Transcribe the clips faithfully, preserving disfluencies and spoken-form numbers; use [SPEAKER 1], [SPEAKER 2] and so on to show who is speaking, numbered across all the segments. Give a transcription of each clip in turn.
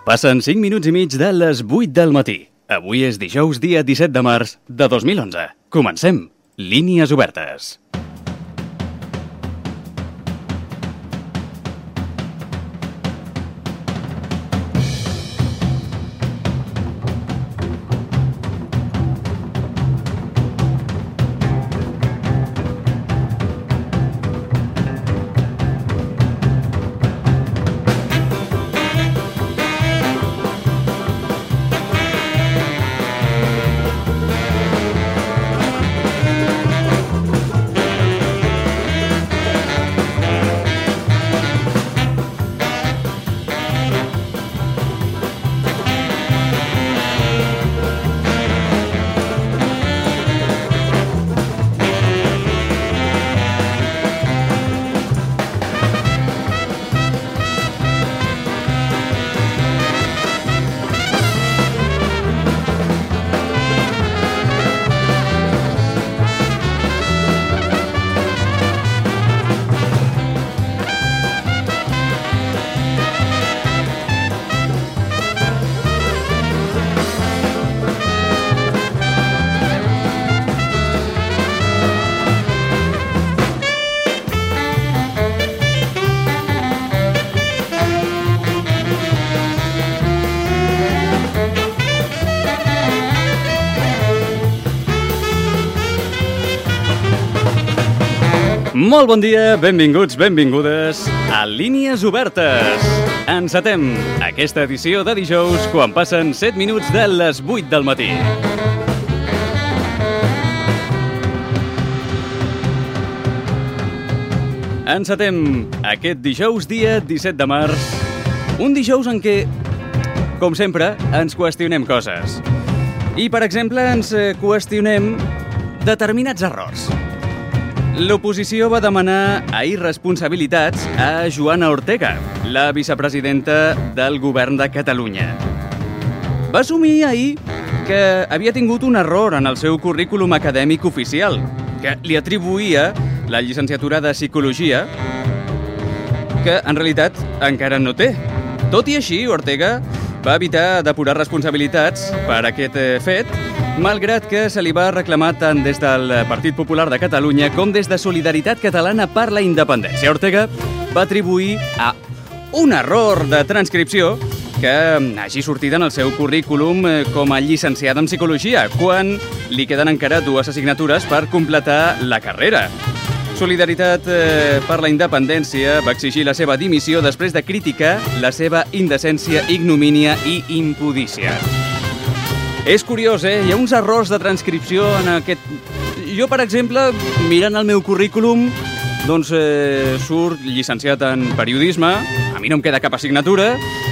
[SPEAKER 1] Passen cinc minuts i mig de les vuit del matí. Avui és dijous, dia disset de març de dos mil onze. Comencem. Línies obertes. Molt bon dia, benvinguts, benvingudes a Línies Obertes. Encetem aquesta edició de dijous quan passen set minuts de les vuit del matí. Encetem aquest dijous, dia disset de març, un dijous en què, com sempre, ens qüestionem coses. I, per exemple, ens qüestionem determinats errors. L'oposició va demanar ahir responsabilitats a Joana Ortega, la vicepresidenta del govern de Catalunya. Va assumir ahir que havia tingut un error en el seu currículum acadèmic oficial, que li atribuïa la llicenciatura de Psicologia, que en realitat encara no té. Tot i així, Ortega va evitar depurar responsabilitats per aquest fet, malgrat que se li va reclamar tant des del Partit Popular de Catalunya com des de Solidaritat Catalana per la Independència. Ortega va atribuir a un error de transcripció que hagi sortit en el seu currículum com a llicenciada en Psicologia, quan li queden encara dues assignatures per completar la carrera. Solidaritat per la Independència va exigir la seva dimissió després de criticar la seva indecència, ignomínia i impudícia. És curiós, eh? Hi ha uns errors de transcripció en aquest... Jo, per exemple, mirant el meu currículum, doncs eh, surt llicenciat en periodisme, a mi no em queda cap assignatura.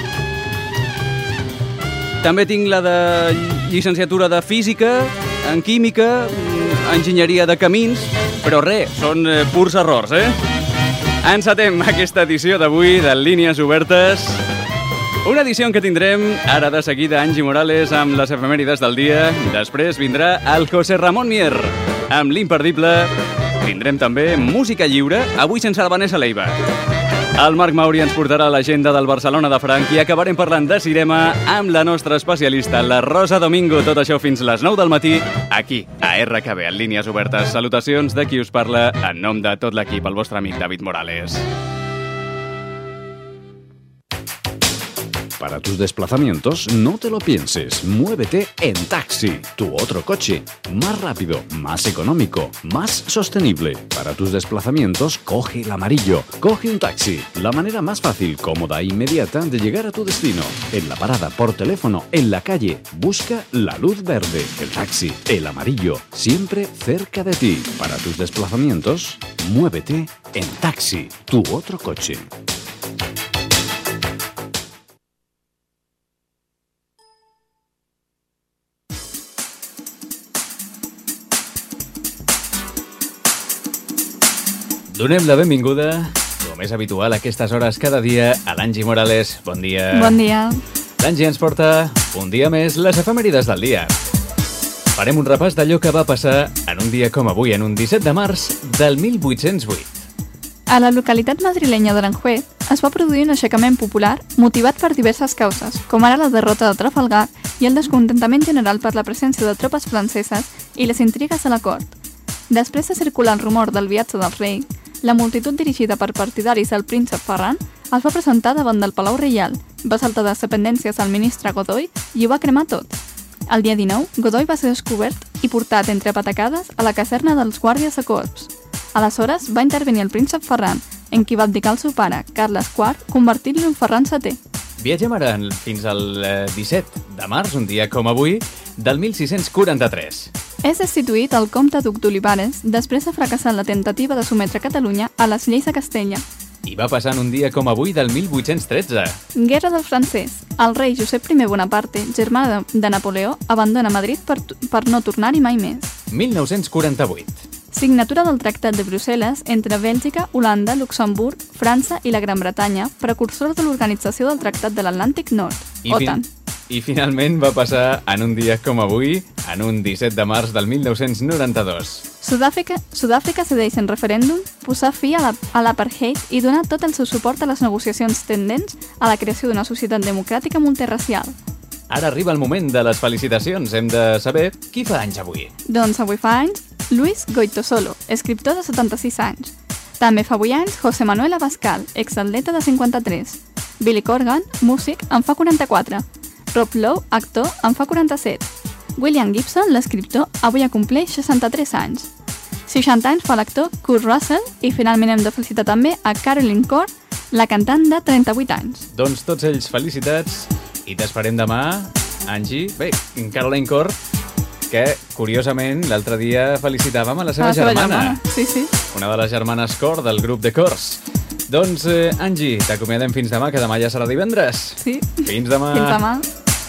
[SPEAKER 1] També tinc la de llicenciatura de física, en química, enginyeria de camins, però res, són eh, purs errors, eh? Encetem aquesta edició d'avui de Línies Obertes. Una edició en què tindrem, ara de seguida, Angie Morales amb les efemèrides del dia. Després vindrà el José Ramón Mier amb l'imperdible. Tindrem també música lliure, avui sense la Vanessa Leiva. El Marc Mauri ens portarà l'agenda del Barcelona de Frank i acabarem parlant de cinema amb la nostra especialista, la Rosa Domingo. Tot això fins les nou del matí, aquí, a R K B, en Línies Obertes. Salutacions de qui us parla en nom de tot l'equip, el vostre amic David Morales.
[SPEAKER 2] Para tus desplazamientos, no te lo pienses. Muévete en taxi, tu otro coche. Más rápido, más económico, más sostenible. Para tus desplazamientos, coge el amarillo. Coge un taxi. La manera más fácil, cómoda e inmediata de llegar a tu destino. En la parada, por teléfono, en la calle. Busca la luz verde. El taxi, el amarillo. Siempre cerca de ti. Para tus desplazamientos, muévete en taxi, tu otro coche.
[SPEAKER 1] Donem la benvinguda, com és habitual a aquestes hores cada dia, a l'Angie Morales. Bon dia.
[SPEAKER 3] Bon dia.
[SPEAKER 1] L'Angie ens porta un dia més les efemèrides del dia. Farem un repàs d'allò que va passar en un dia com avui, en un disset de març del mil vuit-cents vuit.
[SPEAKER 3] A la localitat madrilenya d'Aranjuez es va produir un aixecament popular motivat per diverses causes, com ara la derrota de Trafalgar i el descontentament general per la presència de tropes franceses i les intrigues a la cort. Després de circular el rumor del viatge del rei, la multitud dirigida per partidaris del príncep Ferran es va presentar davant del Palau Reial, va saltar les dependències al ministre Godoy i ho va cremar tot. El dia dinou, Godoy va ser descobert i portat entre patacades a la caserna dels guàrdies de corps. Aleshores va intervenir el príncep Ferran, en qui va abdicar el seu pare, Carles quart, convertint-lo en Ferran setè.
[SPEAKER 1] Viatgem ara fins al disset de març, un dia com avui, del mil sis-cents quaranta-tres.
[SPEAKER 3] És destituït el comte duc d'Olivares després de fracassar la temptativa de sometre Catalunya a les lleis de Castella.
[SPEAKER 1] I va passar en un dia com avui del mil vuit-cents tretze.
[SPEAKER 3] Guerra del francès. El rei Josep primer Bonaparte, germà de, de Napoleó, abandona Madrid per, per no tornar-hi mai més.
[SPEAKER 1] mil nou-cents quaranta-vuit.
[SPEAKER 3] Signatura del Tractat de Brussel·les entre Bèlgica, Holanda, Luxemburg, França i la Gran Bretanya, precursor de l'Organització del Tractat de l'Atlàntic Nord,
[SPEAKER 1] I
[SPEAKER 3] OTAN.
[SPEAKER 1] Fin I finalment va passar en un dia com avui, en un disset de març del mil nou-cents noranta-dos.
[SPEAKER 3] Sud-àfrica, Sud-àfrica cedeix en referèndum posar fi a l'apartheid i donar tot el seu suport a les negociacions tendents a la creació d'una societat democràtica multirracial.
[SPEAKER 1] Ara arriba el moment de les felicitacions. Hem de saber qui fa anys avui.
[SPEAKER 3] Doncs avui fa anys Luis Goitosolo, escriptor de setanta-sis anys. També fa avui anys José Manuel Abascal, exatleta de cinquanta-tres. Billy Corgan, músic, en fa quaranta-quatre. Rob Lowe, actor, en fa quaranta-set. William Gibson, l'escriptor, avui acompleix seixanta-tres anys. seixanta anys fa l'actor Kurt Russell i finalment hem de felicitar també a Caroline Corr, la cantant de trenta-vuit anys.
[SPEAKER 1] Doncs tots ells felicitats i t'esperem demà, Angie. Bé, Caroline Corr, que curiosament l'altre dia felicitàvem a la seva,
[SPEAKER 3] a la seva
[SPEAKER 1] germana.
[SPEAKER 3] germana. Sí, sí.
[SPEAKER 1] Una de les germanes Corr del grup de Corrs. Doncs, eh, Angie, t'acomiadem fins demà, que demà ja serà divendres.
[SPEAKER 3] Sí.
[SPEAKER 1] Fins demà.
[SPEAKER 3] Fins demà.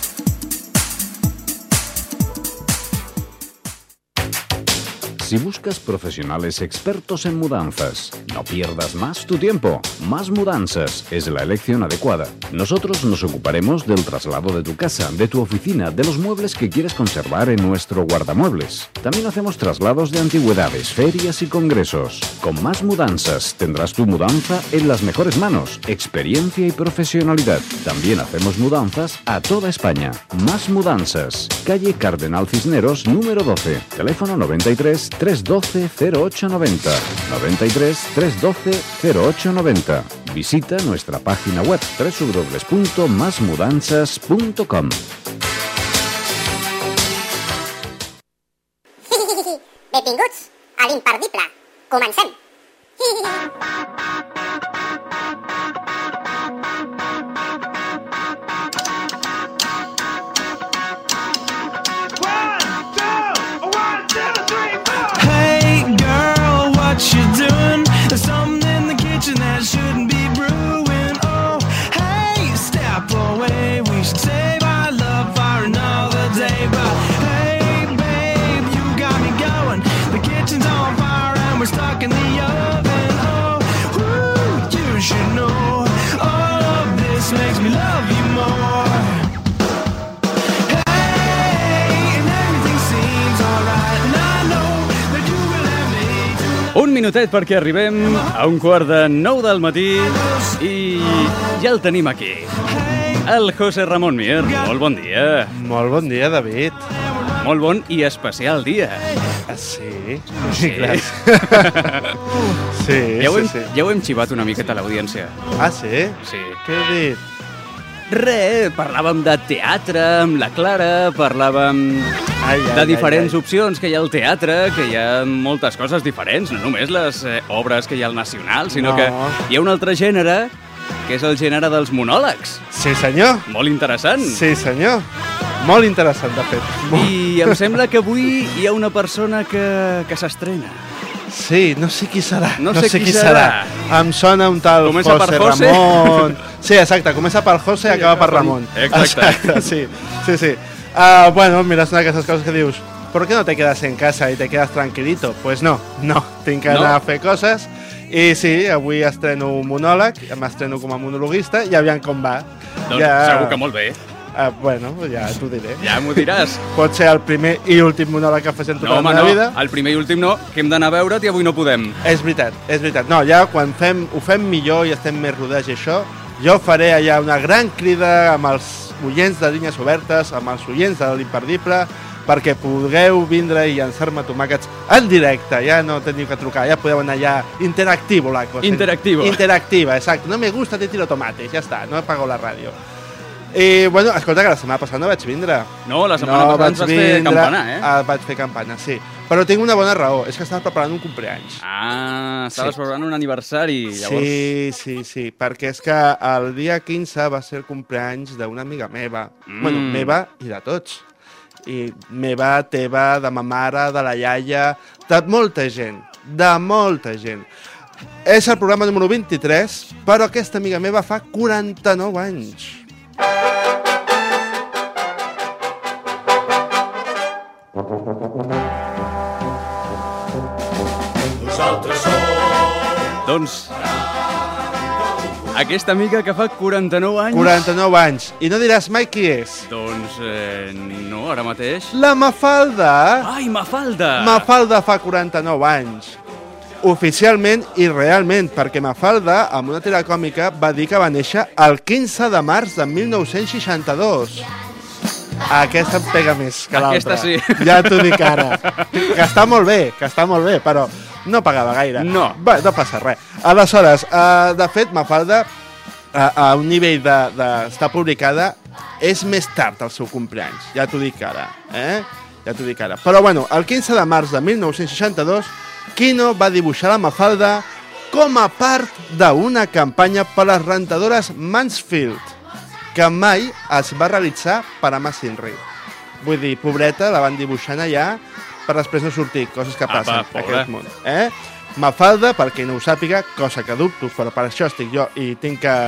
[SPEAKER 2] Si buscas profesionales expertos en mudanzas, no pierdas más tu tiempo. Más Mudanzas es la elección adecuada. Nosotros nos ocuparemos del traslado de tu casa, de tu oficina, de los muebles que quieres conservar en nuestro guardamuebles. También hacemos traslados de antigüedades, ferias y congresos. Con Más Mudanzas tendrás tu mudanza en las mejores manos, experiencia y profesionalidad. También hacemos mudanzas a toda España. Más Mudanzas, calle Cardenal Cisneros, número doce, teléfono noventa y tres, trescientos doce, cero ocho noventa, noventa y tres, trescientos doce, cero ocho noventa. Visita nuestra página web doble u doble u doble u punt más mudanzas punt com.
[SPEAKER 4] Benvinguts a l'imperdible. Comencem.
[SPEAKER 5] What you doing? There's something in the kitchen that shouldn't be brewing. Oh, hey, step away. We should save our love for another day. But hey, babe, you got me going. The kitchen's on fire and we're stuck in the oven. Oh, woo, you should know. All of this makes me love you more.
[SPEAKER 1] Un minutet perquè arribem a un quart de nou del matí i ja el tenim aquí. El José Ramón Mier. Molt bon dia.
[SPEAKER 6] Molt bon dia, David.
[SPEAKER 1] Molt bon i especial dia.
[SPEAKER 6] Ah, sí?
[SPEAKER 1] Sí.
[SPEAKER 6] Sí,
[SPEAKER 1] ja, ho hem,
[SPEAKER 6] sí, sí.
[SPEAKER 1] ja ho hem xivat una miqueta a l'audiència.
[SPEAKER 6] Ah, sí?
[SPEAKER 1] Sí.
[SPEAKER 6] Què he dit?
[SPEAKER 1] Re, parlàvem de teatre amb la Clara, parlàvem
[SPEAKER 6] Ai, ai,
[SPEAKER 1] de diferents
[SPEAKER 6] ai, ai.
[SPEAKER 1] opcions que hi ha al teatre, que hi ha moltes coses diferents, no només les eh, obres que hi ha al Nacional, sinó
[SPEAKER 6] No.
[SPEAKER 1] que hi ha un altre gènere, que és el gènere dels monòlegs.
[SPEAKER 6] Sí, senyor.
[SPEAKER 1] Molt interessant.
[SPEAKER 6] Sí, senyor. Molt interessant, de fet. Molt...
[SPEAKER 1] I em sembla que avui hi ha una persona que, que s'estrena.
[SPEAKER 6] Sí, no sé qui serà.
[SPEAKER 1] No sé qui serà.
[SPEAKER 6] Em sona un tal
[SPEAKER 1] Comença
[SPEAKER 6] José
[SPEAKER 1] per José.
[SPEAKER 6] Ramon. Sí, exacte. Comença per José i acaba per Ramon.
[SPEAKER 1] Exacte.
[SPEAKER 6] Sí, sí, sí. Uh, bueno, mira, son aquestes coses que dius, ¿por qué no te quedas en casa y te quedas tranquilito? Pues no, no, tinc que anar
[SPEAKER 1] No?
[SPEAKER 6] a fer coses. I sí, avui estreno un monòleg, m'estreno com a monologuista i aviam com va.
[SPEAKER 1] Doncs segur que molt bé.
[SPEAKER 6] Uh, bueno, ja t'ho diré.
[SPEAKER 1] Ja m'ho diràs.
[SPEAKER 6] Pot ser el primer i últim monòleg que facem tota
[SPEAKER 1] No, home,
[SPEAKER 6] la
[SPEAKER 1] no.
[SPEAKER 6] vida.
[SPEAKER 1] El primer i últim no, que hem d'anar a veure't i avui no podem.
[SPEAKER 6] És veritat, és veritat. No, ja quan fem, ho fem millor i estem més rodats i això, jo faré allà una gran crida amb els oients de Línies Obertes, amb els oients de l'Imperdible, perquè pugueu vindre i llançar-me tomàquets en directe. Ja no teniu que trucar, ja podeu anar allà interactivo la cosa.
[SPEAKER 1] Interactivo.
[SPEAKER 6] Interactiva, exacto. No me gusta, te tiro tomates, ja està, no apago la ràdio. I, bueno, escolta, que la setmana passada no vaig vindre.
[SPEAKER 1] No, la setmana no, passada ens vas fer campana, eh?
[SPEAKER 6] Ah, vaig fer campana, sí. Però tinc una bona raó, és que estava preparant un compleanys.
[SPEAKER 1] Ah, estaves
[SPEAKER 6] Sí.
[SPEAKER 1] preparant un aniversari. Llavors...
[SPEAKER 6] Sí, sí, sí, perquè és que el dia quinze va ser el compleanys d'una amiga meva.
[SPEAKER 1] Mm.
[SPEAKER 6] Bueno, meva i de tots. I meva, teva, de ma mare, de la iaia, de molta gent, de molta gent. És el programa número vint-i-tres, però aquesta amiga meva fa quaranta-nou anys.
[SPEAKER 1] Doncs... Aquesta amiga que fa quaranta-nou anys...
[SPEAKER 6] quaranta-nou anys. I no diràs mai qui és.
[SPEAKER 1] Doncs, eh, no, ara mateix...
[SPEAKER 6] La Mafalda.
[SPEAKER 1] Ai, Mafalda!
[SPEAKER 6] Mafalda fa quaranta-nou anys. Oficialment i realment, perquè Mafalda, amb una tira còmica, va dir que va néixer el quinze de març de mil nou-cents seixanta-dos. Aquesta em pega més que l'altra.
[SPEAKER 1] Aquesta sí.
[SPEAKER 6] Ja t'ho dic ara. Que està molt bé, que està molt bé, però no pagava gaire.
[SPEAKER 1] No.
[SPEAKER 6] Bé, no passa res. Aleshores, eh, de fet, Mafalda, a, a un nivell d'estar de, publicada, és més tard el seu compleanys. Ja t'ho dic ara. Eh? Ja t'ho dic ara. Però bueno, el quinze de març de mil nou-cents seixanta-dos, Quino va dibuixar la Mafalda com a part d'una campanya per les rentadores Mansfield, que mai es va realitzar per a Massinri. Vull dir, pobreta, la van dibuixant allà per després no sortir, coses que passen
[SPEAKER 1] Apa,
[SPEAKER 6] en aquest món. Eh? Mafalda, per qui no ho sàpiga, cosa que dubto, però per això estic jo i tinc que,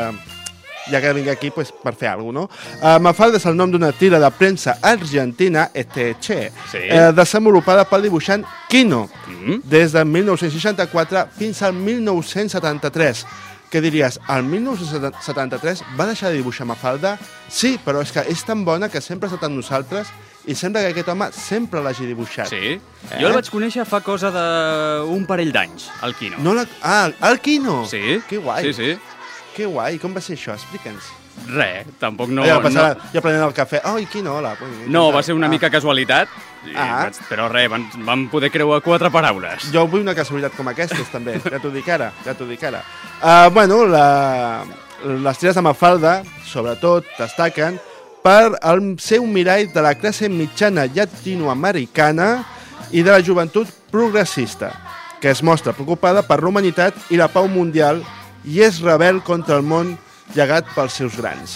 [SPEAKER 6] ja que vinc aquí, pues, per fer alguna cosa, no? Uh, Mafalda és el nom d'una tira de premsa argentina, este che,
[SPEAKER 1] Sí.
[SPEAKER 6] eh, desenvolupada pel dibuixant Quino,
[SPEAKER 1] Mm.
[SPEAKER 6] des de mil nou-cents seixanta-quatre fins al mil nou-cents setanta-tres. Què diries? El mil nou-cents setanta-tres va deixar de dibuixar Mafalda? Sí, però és que és tan bona que sempre ha estat amb nosaltres i sembla que aquest home sempre l'hagi dibuixat.
[SPEAKER 1] Sí.
[SPEAKER 6] Eh?
[SPEAKER 1] Jo el vaig conèixer fa cosa d'un parell d'anys, el Quino.
[SPEAKER 6] No la... Ah, el Quino!
[SPEAKER 1] Sí.
[SPEAKER 6] Que guai.
[SPEAKER 1] Sí, sí.
[SPEAKER 6] Que guai. Com va ser això? Explica'ns.
[SPEAKER 1] Res, tampoc no...
[SPEAKER 6] No, ja, passava,
[SPEAKER 1] no...
[SPEAKER 6] ja prenent el cafè. Oh, i Quino, hola.
[SPEAKER 1] No, va ser una
[SPEAKER 6] ah.
[SPEAKER 1] mica casualitat, i
[SPEAKER 6] Ah.
[SPEAKER 1] vaig... però res, van, van poder creuar quatre paraules.
[SPEAKER 6] Jo vull una casualitat com aquestes, també. Ja t'ho dic ara, ja t'ho dic ara. Uh, bueno, la... les tires de Mafalda, sobretot, destaquen per el ser un mirall de la classe mitjana llatinoamericana i de la joventut progressista, que es mostra preocupada per la humanitat i la pau mundial i és rebel contra el món llegat pels seus grans.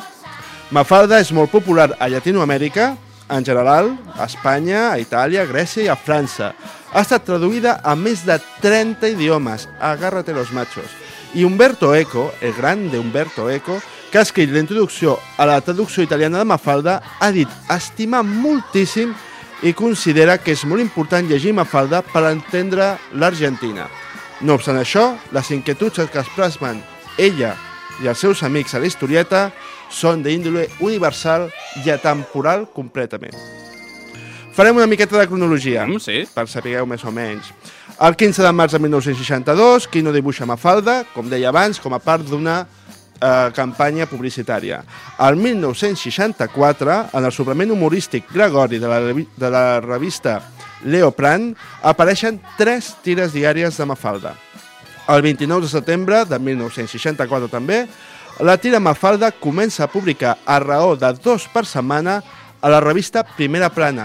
[SPEAKER 6] Mafalda és molt popular a Llatinoamèrica, en general, a Espanya, a Itàlia, a Grècia i a França. Ha estat traduïda a més de trenta idiomes. Agárrate los machos. I Umberto Eco, el grande Umberto Eco, que ha escrit la introducció a la traducció italiana de Mafalda, ha dit estimar moltíssim i considera que és molt important llegir Mafalda per entendre l'Argentina. No obstant això, les inquietuds que es plasmen ella i els seus amics a la historieta són d'índole universal i atemporal completament. Farem una miqueta de cronologia,
[SPEAKER 1] Mm, sí.
[SPEAKER 6] per sapigueu més o menys. El quinze de març de mil nou-cents seixanta-dos, Quino dibuixa Mafalda, com deia abans, com a part d'una eh, campanya publicitària. El mil nou-cents seixanta-quatre, en el suplement humorístic Gregori de la, revi- de la revista Leo Pran, apareixen tres tires diàries de Mafalda. El vint-i-nou de setembre de mil nou-cents seixanta-quatre també, la tira Mafalda comença a publicar a raó de dos per setmana a la revista Primera Plana.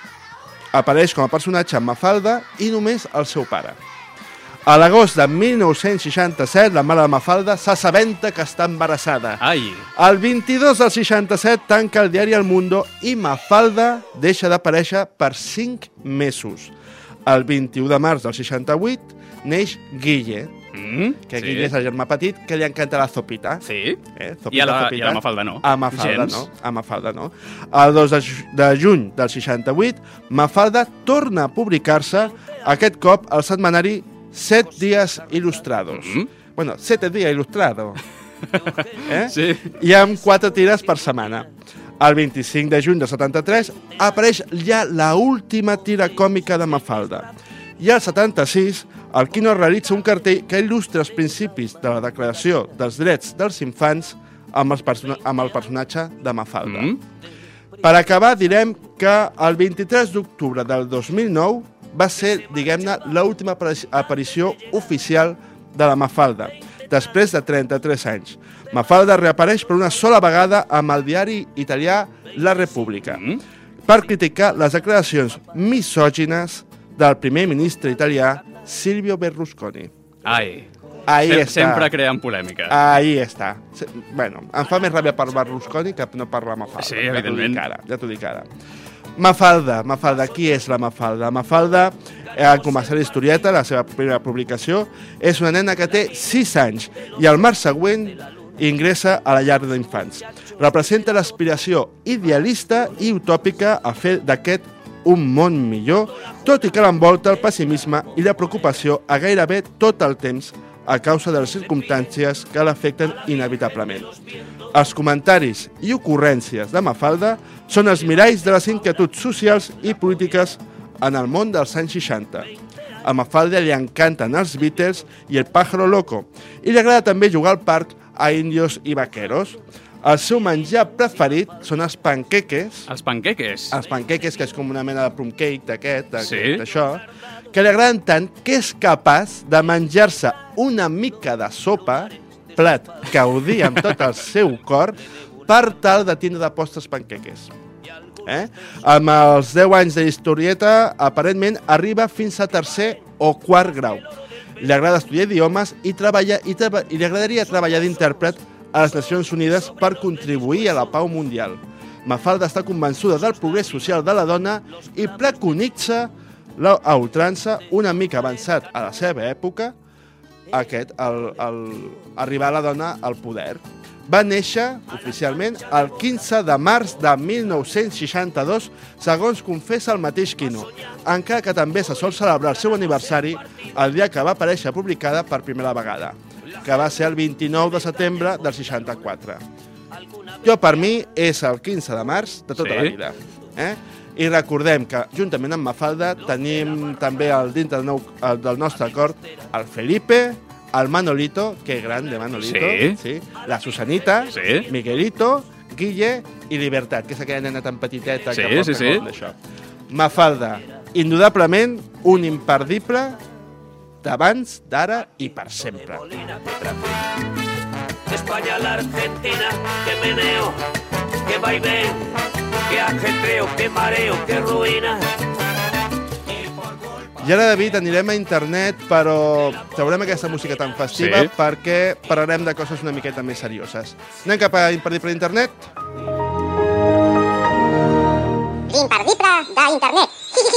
[SPEAKER 6] Apareix com a personatge en Mafalda i només el seu pare. A l'agost de mil nou-cents seixanta-set, la mare de Mafalda s'assabenta que està embarassada.
[SPEAKER 1] Ai,
[SPEAKER 6] El vint-i-dos del seixanta-set tanca el diari El Mundo i Mafalda deixa d'aparèixer per cinc mesos. El vint-i-u de març del seixanta-vuit neix Guille,
[SPEAKER 1] mm,
[SPEAKER 6] que
[SPEAKER 1] sí.
[SPEAKER 6] Guille és el germà petit que li encanta la zopita.
[SPEAKER 1] Sí.
[SPEAKER 6] Eh? Zopita,
[SPEAKER 1] I a la,
[SPEAKER 6] zopita.
[SPEAKER 1] i a la Mafalda no.
[SPEAKER 6] A Mafalda
[SPEAKER 1] Gens.
[SPEAKER 6] no. A Mafalda no. El dos de, ju- de juny del seixanta-vuit, Mafalda torna a publicar-se, aquest cop al setmanari Set Dies Il·lustrados.
[SPEAKER 1] Mm.
[SPEAKER 6] Bueno, Sete Dies Ilustrado. eh?
[SPEAKER 1] Sí.
[SPEAKER 6] I amb quatre tires per setmana. El vint-i-cinc de juny del setanta-tres apareix ja la última tira còmica de Mafalda. I al setanta-sis, el Quino realitza un cartell que il·lustra els principis de la Declaració dels Drets dels Infants amb, els person amb el personatge de Mafalda. Mm. Per acabar, direm que el vint-i-tres d'octubre del dos mil nou va ser, diguem-ne, l'última aparició oficial de la Mafalda, després de trenta-tres anys. Mafalda reapareix per una sola vegada amb el diari italià La Repubblica, mm. per criticar les declaracions misògines del primer ministre italià Silvio Berlusconi.
[SPEAKER 1] Ai,
[SPEAKER 6] Ahí
[SPEAKER 1] Sem
[SPEAKER 6] està.
[SPEAKER 1] Sempre creant polèmica.
[SPEAKER 6] Ahí està. Bueno, em fa més ràbia per Berlusconi que no per la Mafalda.
[SPEAKER 1] Sí, evidentment.
[SPEAKER 6] Ja t'ho dic ara. Mafalda, Mafalda, qui és la Mafalda? Mafalda, eh, començar la historieta, la seva primera publicació, és una nena que té sis anys i el març següent ingressa a la llar d'infants. Representa l'aspiració idealista i utòpica a fer d'aquest un món millor, tot i que l'envolta el pessimisme i la preocupació a gairebé tot el temps a causa de les circumstàncies que l'afecten inevitablement. Els comentaris i ocurrències de Mafalda són els miralls de les inquietuds socials i polítiques en el món dels anys seixanta. A Mafalda li encanten els Beatles i el Pájaro Loco, i li agrada també jugar al parc a indios i vaqueros. El seu menjar preferit són els panqueques.
[SPEAKER 1] Els panqueques?
[SPEAKER 6] Els panqueques, que és com una mena de plum cake d'aquest,
[SPEAKER 1] Sí.
[SPEAKER 6] d'això, que li agraden tant que és capaç de menjar-se una mica de sopa, plat que odia amb tot el seu cor, per tal de tindre de postres panqueques. Eh? Amb els deu anys de historieta, aparentment arriba fins a tercer o quart grau. Li agrada estudiar idiomes i, treballa, i, treba, i li agradaria treballar d'intèrpret a les Nacions Unides per contribuir a la pau mundial. Mafalda està convençuda del progrés social de la dona i preconitza a ultrança, una mica avançat a la seva època, aquest, el, el, arribar la dona al poder. Va néixer, oficialment, el quinze de març de mil nou-cents seixanta-dos, segons confessa el mateix Quino, encara que també se sol celebrar el seu aniversari el dia que va aparèixer publicada per primera vegada, que va ser el vint-i-nou de setembre del seixanta-quatre. Jo, per mi, és el quinze de març de tota
[SPEAKER 1] Sí.
[SPEAKER 6] la vida. Eh? I recordem que, juntament amb Mafalda, tenim també el, dintre del, nou, el, del nostre acord el Felipe, el Manolito, que gran de Manolito,
[SPEAKER 1] Sí.
[SPEAKER 6] sí, la Susanita,
[SPEAKER 1] Sí.
[SPEAKER 6] Miguelito, Guille i Libertat, que és aquella nena tan petiteta
[SPEAKER 1] Sí,
[SPEAKER 6] que porta
[SPEAKER 1] sí, sí.
[SPEAKER 6] com d'això. Mafalda, indudablement un imperdible d'abans, d'ara i per sempre.
[SPEAKER 7] España, la Argentina, que meneo, que vaivén, que ajetreo, que mareo, que ruïna.
[SPEAKER 6] I ara, David, anirem a internet, però traurem aquesta música tan festiva
[SPEAKER 1] Sí.
[SPEAKER 6] perquè parlarem de coses una miqueta més serioses. Anem cap a Imperdible d'Internet?
[SPEAKER 4] L'imperdible d'internet.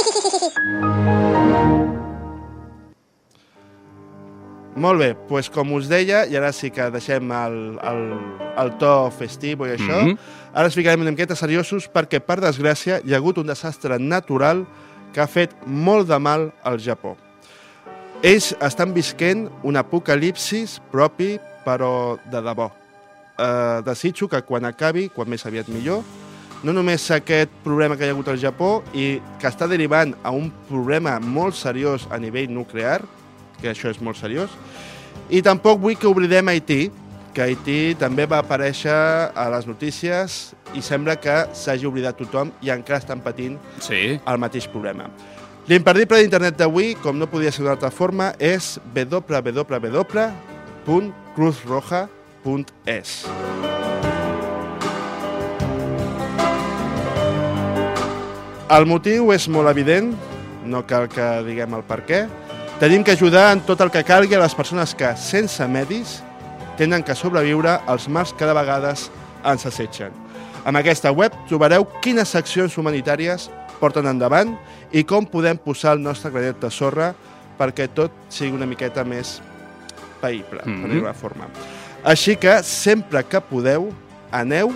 [SPEAKER 6] Molt bé, doncs com us deia, i ara sí que deixem el, el, el to festiu i això,
[SPEAKER 1] Mhm.
[SPEAKER 6] ara ens ficarem una miqueta seriosos perquè, per desgràcia, hi ha hagut un desastre natural que ha fet molt de mal al Japó. Ells estan visquent un apocalipsis propi, però de debò. Eh, desitjo que quan acabi, quan més aviat millor, no només aquest problema que hi ha hagut al Japó i que està derivant a un problema molt seriós a nivell nuclear, que això és molt seriós, i tampoc vull que oblidem Haití, que Haití també va aparèixer a les notícies i sembla que s'hagi oblidat tothom i encara estan patint
[SPEAKER 1] Sí.
[SPEAKER 6] el mateix problema. L'imperdible d'internet d'avui, com no podia ser d'una altra forma, és w w w punt cruz roja punt es. El motiu és molt evident, no cal que diguem el per què. Tenim que ajudar en tot el que calgui a les persones que, sense medis, tenen que sobreviure als mals que de vegades ens assetgen. En aquesta web trobareu quines accions humanitàries porten endavant i com podem posar el nostre granet de sorra perquè tot sigui una miqueta més païble,
[SPEAKER 1] Mhm.
[SPEAKER 6] per dir-ho d'alguna forma. Així que, sempre que podeu, aneu,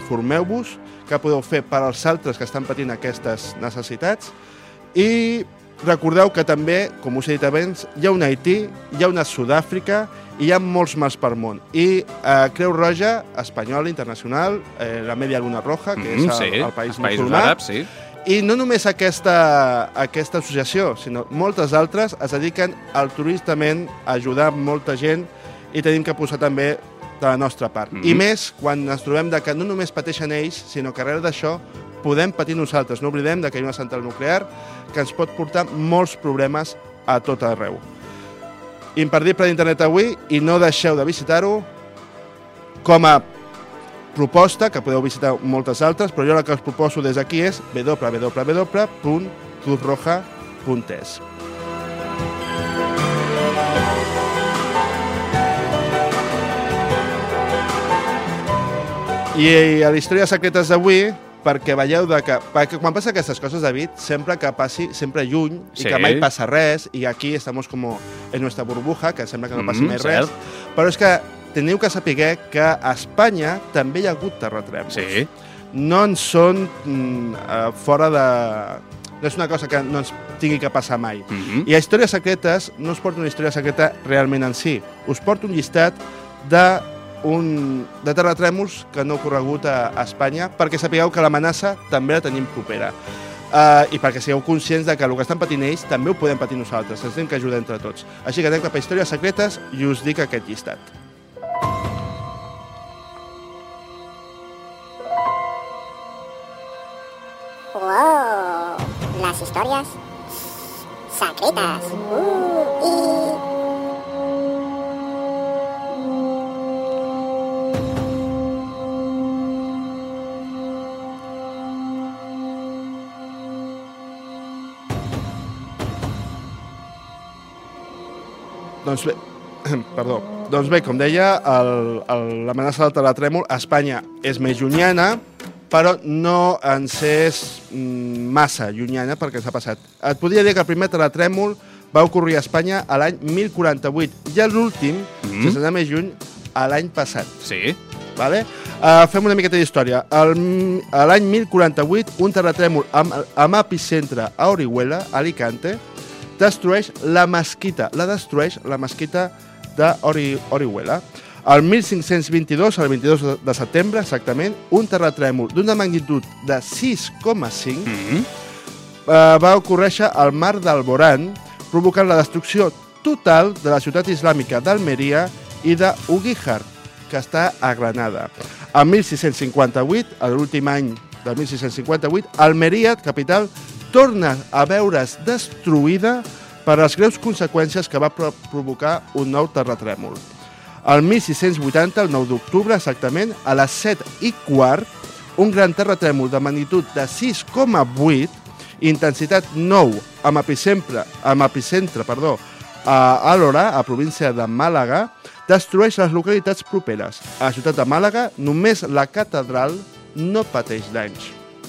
[SPEAKER 6] informeu-vos què podeu fer per als altres que estan patint aquestes necessitats i recordeu que també, com us he dit abans, hi ha un Haití, hi ha una Sud-àfrica i hi ha molts mals per món. I eh, Creu Roja, espanyola, internacional, eh, la Media Luna Roja, que
[SPEAKER 1] Mm,
[SPEAKER 6] és el,
[SPEAKER 1] sí,
[SPEAKER 6] el país
[SPEAKER 1] els països
[SPEAKER 6] musulmà,
[SPEAKER 1] àrabs, sí.
[SPEAKER 6] i no només aquesta, aquesta associació, sinó moltes altres es dediquen altruistament a ajudar molta gent i tenim que posar també de la nostra part.
[SPEAKER 1] Mhm.
[SPEAKER 6] I més quan ens trobem de que no només pateixen ells, sinó que arrel d'això podem patir nosaltres. No oblidem de que hi ha una central nuclear que ens pot portar molts problemes a tot arreu. Imperdible d'internet avui, i no deixeu de visitar-ho com a proposta, que podeu visitar moltes altres, però jo la que us proposo des d'aquí és w w w punt cruz roja punt es. I a l'Històries Secretes d'avui, perquè veieu de que, perquè quan passa aquestes coses, David, sempre que passi, sempre lluny,
[SPEAKER 1] Sí.
[SPEAKER 6] i que mai passa res, i aquí estamos como en nuestra burbuja, que sembla que no passi
[SPEAKER 1] Mm,
[SPEAKER 6] mai
[SPEAKER 1] cert.
[SPEAKER 6] res, però és que teniu que saber que a Espanya també hi ha hagut terratrèmols.
[SPEAKER 1] Sí.
[SPEAKER 6] No en són mm, uh, fora de... No és una cosa que no ens tingui que passar mai.
[SPEAKER 1] Mhm.
[SPEAKER 6] I a Històries Secretes no us porto una història secreta realment en si. Us porto un llistat de, un, de terratrèmols que no ha ocorregut a, a Espanya, perquè sapigueu que l'amenaça també la tenim propera. Uh, I perquè sigueu conscients de que el que estan patint ells també ho podem patir nosaltres. Ens hem que ajudar entre tots. Així que anem cap a Històries Secretes i us dic aquest llistat.
[SPEAKER 4] Wow, las historias secretas. Uh, y...
[SPEAKER 6] Doncs bé, perdó. Doncs bé, com deia, el- el- l'amenaça del terratrèmol a Espanya és més llunyana, però no ens és mm, massa llunyana perquè ens ha passat. Et podria dir que el primer terratrèmol va ocorrir a Espanya a l'any mil quaranta-vuit i l'últim,
[SPEAKER 1] Mhm.
[SPEAKER 6] sense anar més lluny, a l'any passat.
[SPEAKER 1] Sí.
[SPEAKER 6] Vale? Uh, fem una miqueta d'història. El- a L'any mil quaranta-vuit, un terratrèmol amb, amb epicentre a Orihuela, a Alicante, destrueix la mesquita, la destrueix la mesquita d'Orihuela. El mil cinc-cents vint-i-dos, el vint-i-dos de setembre, exactament, un terratrèmol d'una magnitud de sis coma cinc
[SPEAKER 1] Mhm.
[SPEAKER 6] eh, va ocórrer al mar d'Alborán, provocant la destrucció total de la ciutat islàmica d'Almeria i d'Uguíjar, que està a Granada. El mil sis-cents cinquanta-vuit, a l'últim any del mil sis-cents cinquanta-vuit, Almeria, capital, torna a veure's destruïda per les greus conseqüències que va pro provocar un nou terratrèmol. El mil sis-cents vuitanta, el nou d'octubre, exactament, a les set i quart, un gran terratrèmol de magnitud de sis coma vuit, intensitat nou, amb epicentre, amb epicentre perdó, a Alhora, a província de Màlaga, destrueix les localitats properes. A la ciutat de Màlaga, només la catedral no pateix danys.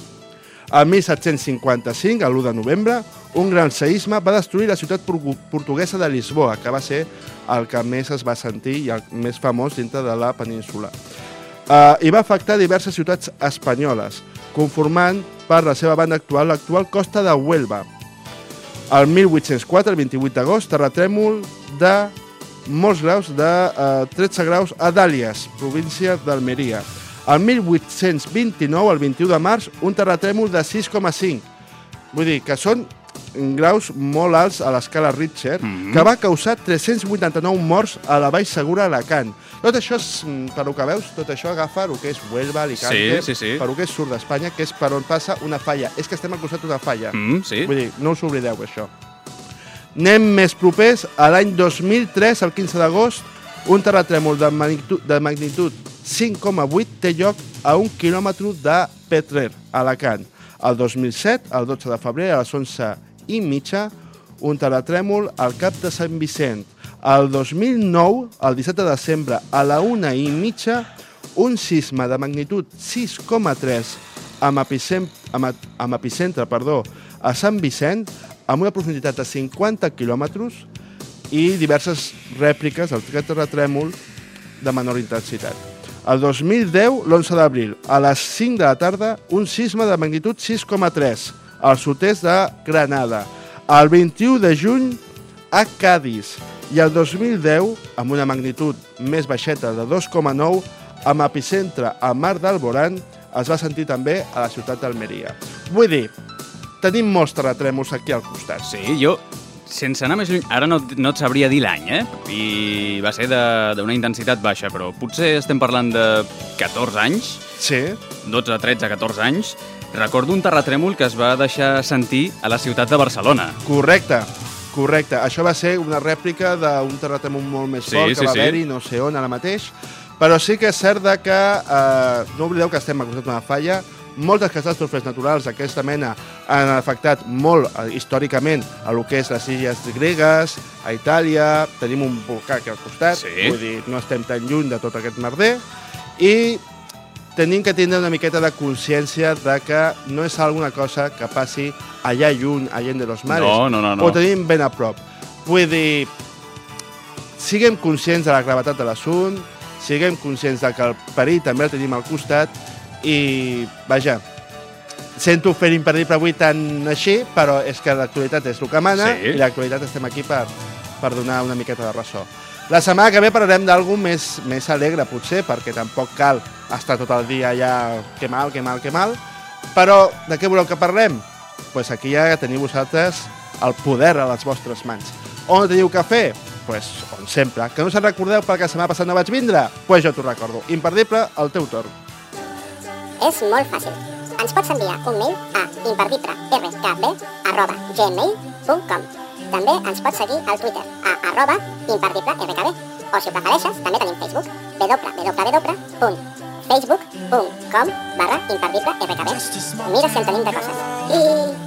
[SPEAKER 6] El mil set-cents cinquanta-cinc, l'u de novembre, un gran seisme va destruir la ciutat portuguesa de Lisboa, que va ser el que més es va sentir i el més famós dintre de la península. Uh, I va afectar diverses ciutats espanyoles, conformant per la seva banda actual l'actual costa de Huelva. El mil vuit-cents quatre, el vint-i-vuit d'agost, terratrèmol de molts graus, de uh, tretze graus a Dàlies, província d'Almeria. El mil vuit-cents vint-i-nou, el vint-i-u de març, un terratrèmol de sis coma cinc. Vull dir que són graus molt alts a l'escala Richter,
[SPEAKER 1] Mhm.
[SPEAKER 6] que va causar tres-cents vuitanta-nou morts a la Vall Segura Alacant. Tot això, és, mm, per lo que veus, tot això agafa el que és Huelva, Alicante,
[SPEAKER 1] Sí, sí, sí.
[SPEAKER 6] per lo que és sud d'Espanya, que és per on passa una falla. És que estem al costat d'una falla.
[SPEAKER 1] Mm, sí.
[SPEAKER 6] Vull dir, no us oblideu, això. Anem més propers. A l'any dos mil tres, el quinze d'agost, un terratrèmol de magnitud, de magnitud cinc coma vuit té lloc a un quilòmetre de Petrer, a Alacant. El dos mil set, el dotze de febrer, a les onze i mitja, un terratrèmol al Cap de Sant Vicent. El dos mil nou, el disset de desembre, a la una i mitja, un sisme de magnitud sis coma tres amb, epicent, amb, amb epicentre perdó, a Sant Vicent, amb una profunditat de cinquanta quilòmetres i diverses rèpliques d'aquest terratrèmol de menor intensitat. El dos mil deu, l'onze d'abril, a les cinc de la tarda, un sisme de magnitud sis coma tres al sud-est de Granada. el vint-i-u de juny a Cadis i el dos mil deu, amb una magnitud més baixeta de dos coma nou, amb epicentre al mar d'Alborán, es va sentir també a la ciutat d'Almeria. Vull dir, tenim molts terratrèmols aquí al costat.
[SPEAKER 1] Sí, jo, sense anar més lluny, ara no, no et sabria dir l'any, eh? I va ser d'una intensitat baixa, però potser estem parlant de catorze anys,
[SPEAKER 6] Sí.
[SPEAKER 1] dotze, tretze, catorze anys. Recordo un terratrèmol que es va deixar sentir a la ciutat de Barcelona.
[SPEAKER 6] Correcte, correcte. Això va ser una rèplica d'un terratrèmol molt més
[SPEAKER 1] Sí,
[SPEAKER 6] fort
[SPEAKER 1] sí,
[SPEAKER 6] que va
[SPEAKER 1] sí.
[SPEAKER 6] haver-hi, no sé on, ara mateix. Però sí que és cert de que, eh, no oblideu que estem al costat d'una falla, moltes catàstrofes naturals d'aquesta mena han afectat molt eh, històricament a lo que és les illes gregues, a Itàlia, tenim un volcà aquí al costat,
[SPEAKER 1] Sí.
[SPEAKER 6] vull dir, no estem tan lluny de tot aquest merder, i tenim que tindre una miqueta de consciència de que no és alguna cosa que passi allà lluny, allà de los mares.
[SPEAKER 1] No, no, no, no.
[SPEAKER 6] Ho tenim ben a prop. Vull dir, siguem conscients de la gravetat de l'assumpte, siguem conscients de que el perill també el tenim al costat i, vaja, sento fer imperdible avui tan així, però és que l'actualitat és el que mana
[SPEAKER 1] Sí.
[SPEAKER 6] i l'actualitat estem aquí per, per donar una miqueta de ressò. La setmana que ve parlarem d'algú més, més alegre, potser, perquè tampoc cal estar tot el dia allà que mal, que mal, que mal, però de què voleu que parlem? Doncs pues aquí ja teniu vosaltres el poder a les vostres mans. On teniu que fer? Pues, on sempre. Que no se'n recordeu perquè la setmana passada no vaig vindre? Doncs pues jo t'ho recordo. Imperdible, al teu torn.
[SPEAKER 4] És molt fàcil. Ens pots enviar un mail a imperdible.rkb arroba gmail punt com. També ens pots seguir al Twitter a arroba imperdible.rkb. O si ho prefereixes, també tenim Facebook, www punt facebook punt com barra imperdible.rkb. Mira si en tenim de coses. I...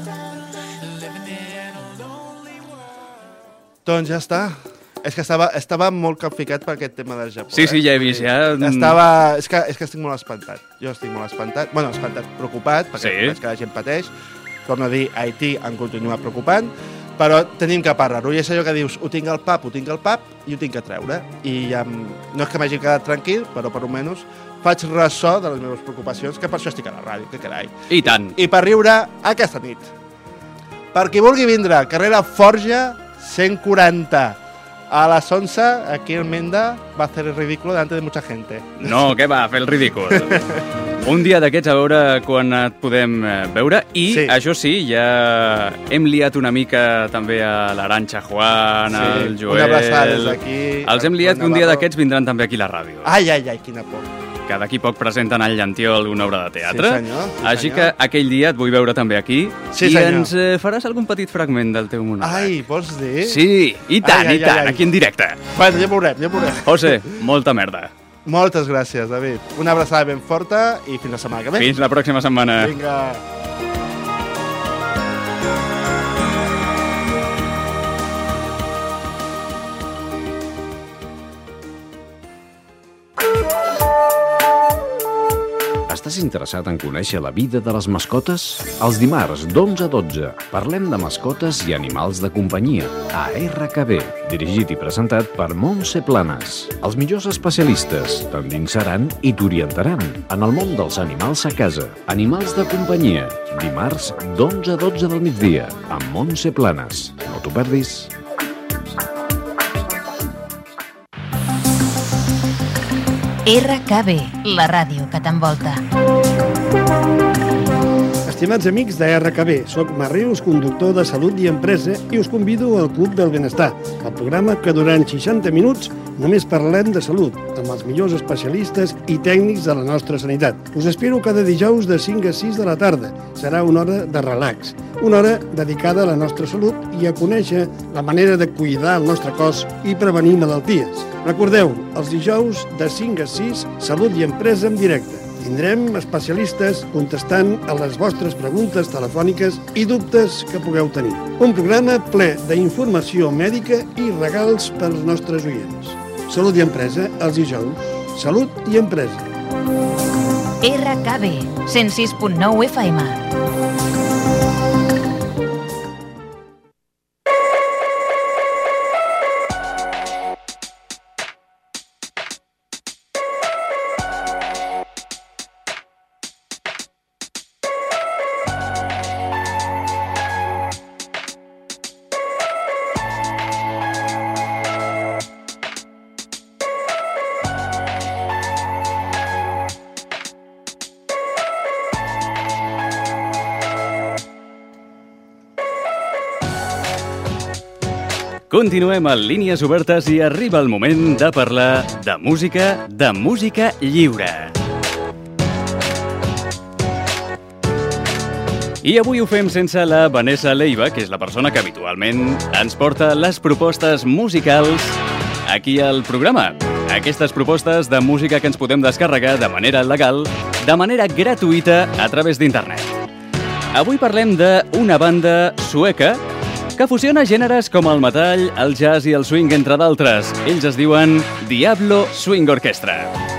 [SPEAKER 6] Doncs ja està. És que estava, estava molt capficat per aquest tema del Japó.
[SPEAKER 1] Sí, sí,
[SPEAKER 6] eh?
[SPEAKER 1] ja he vist, ja...
[SPEAKER 6] Estava... És que, és que estic molt espantat. Jo estic molt espantat. Bueno, espantat, preocupat, perquè
[SPEAKER 1] Sí.
[SPEAKER 6] veig que la gent pateix. Torno a dir, Haití em continua preocupant, però tenim que parlar-ho. I és allò que dius, ho tinc al pap, ho tinc al pap, i ho tinc que treure. I ja, em- no és que m'hagi quedat tranquil, però per almenys faig ressò de les meves preocupacions, que per això estic a la ràdio, que carai.
[SPEAKER 1] I tant.
[SPEAKER 6] I per riure aquesta nit. Per qui vulgui vindre, carrera Forja cent quaranta. A las onze, aquí el Menda va a hacer el ridículo delante de mucha gente.
[SPEAKER 1] No, què va, fer el ridícul. Un dia d'aquests a veure quan et podem eh, veure i,
[SPEAKER 6] Sí.
[SPEAKER 1] això sí, ja hem liat una mica també a l'Aranxa Juan,
[SPEAKER 6] Sí,
[SPEAKER 1] al Joel...
[SPEAKER 6] una abraçada des d'aquí,
[SPEAKER 1] Els hem
[SPEAKER 6] al
[SPEAKER 1] liat que un dia
[SPEAKER 6] Navarro.
[SPEAKER 1] d'aquests vindran també aquí a la ràdio.
[SPEAKER 6] Ai, ai, ai, quina por.
[SPEAKER 1] Que d'aquí poc presenten al Llantiol una obra de teatre.
[SPEAKER 6] Sí, senyor, sí,
[SPEAKER 1] Així
[SPEAKER 6] senyor.
[SPEAKER 1] que aquell dia et vull veure també aquí.
[SPEAKER 6] Sí,
[SPEAKER 1] I
[SPEAKER 6] senyor.
[SPEAKER 1] ens eh, faràs algun petit fragment del teu monòleg.
[SPEAKER 6] Ai, vols dir?
[SPEAKER 1] Sí, i tant,
[SPEAKER 6] Ai, ai,
[SPEAKER 1] i tant,
[SPEAKER 6] ai, ai.
[SPEAKER 1] aquí en directe.
[SPEAKER 6] Bueno, ja veurem, ja veurem.
[SPEAKER 1] José, molta merda.
[SPEAKER 6] Moltes gràcies, David. Una abraçada ben forta i fins la setmana que ve.
[SPEAKER 1] Fins la pròxima setmana.
[SPEAKER 6] Vinga.
[SPEAKER 2] Estàs interessat en conèixer la vida de les mascotes? Els dimarts, d'onze a dotze, parlem de mascotes i animals de companyia a R K B, dirigit i presentat per Montse Planes. Els millors especialistes t'endinsaran i t'orientaran en el món dels animals a casa. Animals de companyia, dimarts, d'onze a dotze del migdia, amb Montse Planes. No t'ho perdis.
[SPEAKER 8] R K B, la ràdio que t'envolta.
[SPEAKER 9] Estimats amics de R K B, soc Marrius, conductor de Salut i Empresa, i us convido al Club del Benestar, el programa que durant seixanta minuts només parlem de salut, amb els millors especialistes i tècnics de la nostra sanitat. Us espero cada dijous de cinc a sis de la tarda. Serà una hora de relax, una hora dedicada a la nostra salut i a conèixer la manera de cuidar el nostre cos i prevenir malalties. Recordeu, els dijous de cinc a sis, Salut i Empresa en directe. Tindrem especialistes contestant a les vostres preguntes telefòniques i dubtes que pugueu tenir. Un programa ple d'informació mèdica i regals pels nostres oients. Salut i Empresa, els dijous. Salut i Empresa.
[SPEAKER 8] R K B, cent sis punt nou F M.
[SPEAKER 1] Continuem a Línies Obertes i arriba el moment de parlar de música, de música lliure. I avui ho fem sense la Vanessa Leiva, que és la persona que habitualment ens porta les propostes musicals aquí al programa. Aquestes propostes de música que ens podem descarregar de manera legal, de manera gratuïta a través d'internet. Avui parlem d'una banda sueca que fusiona gèneres com el metall, el jazz i el swing, entre d'altres. Ells es diuen Diablo Swing Orchestra.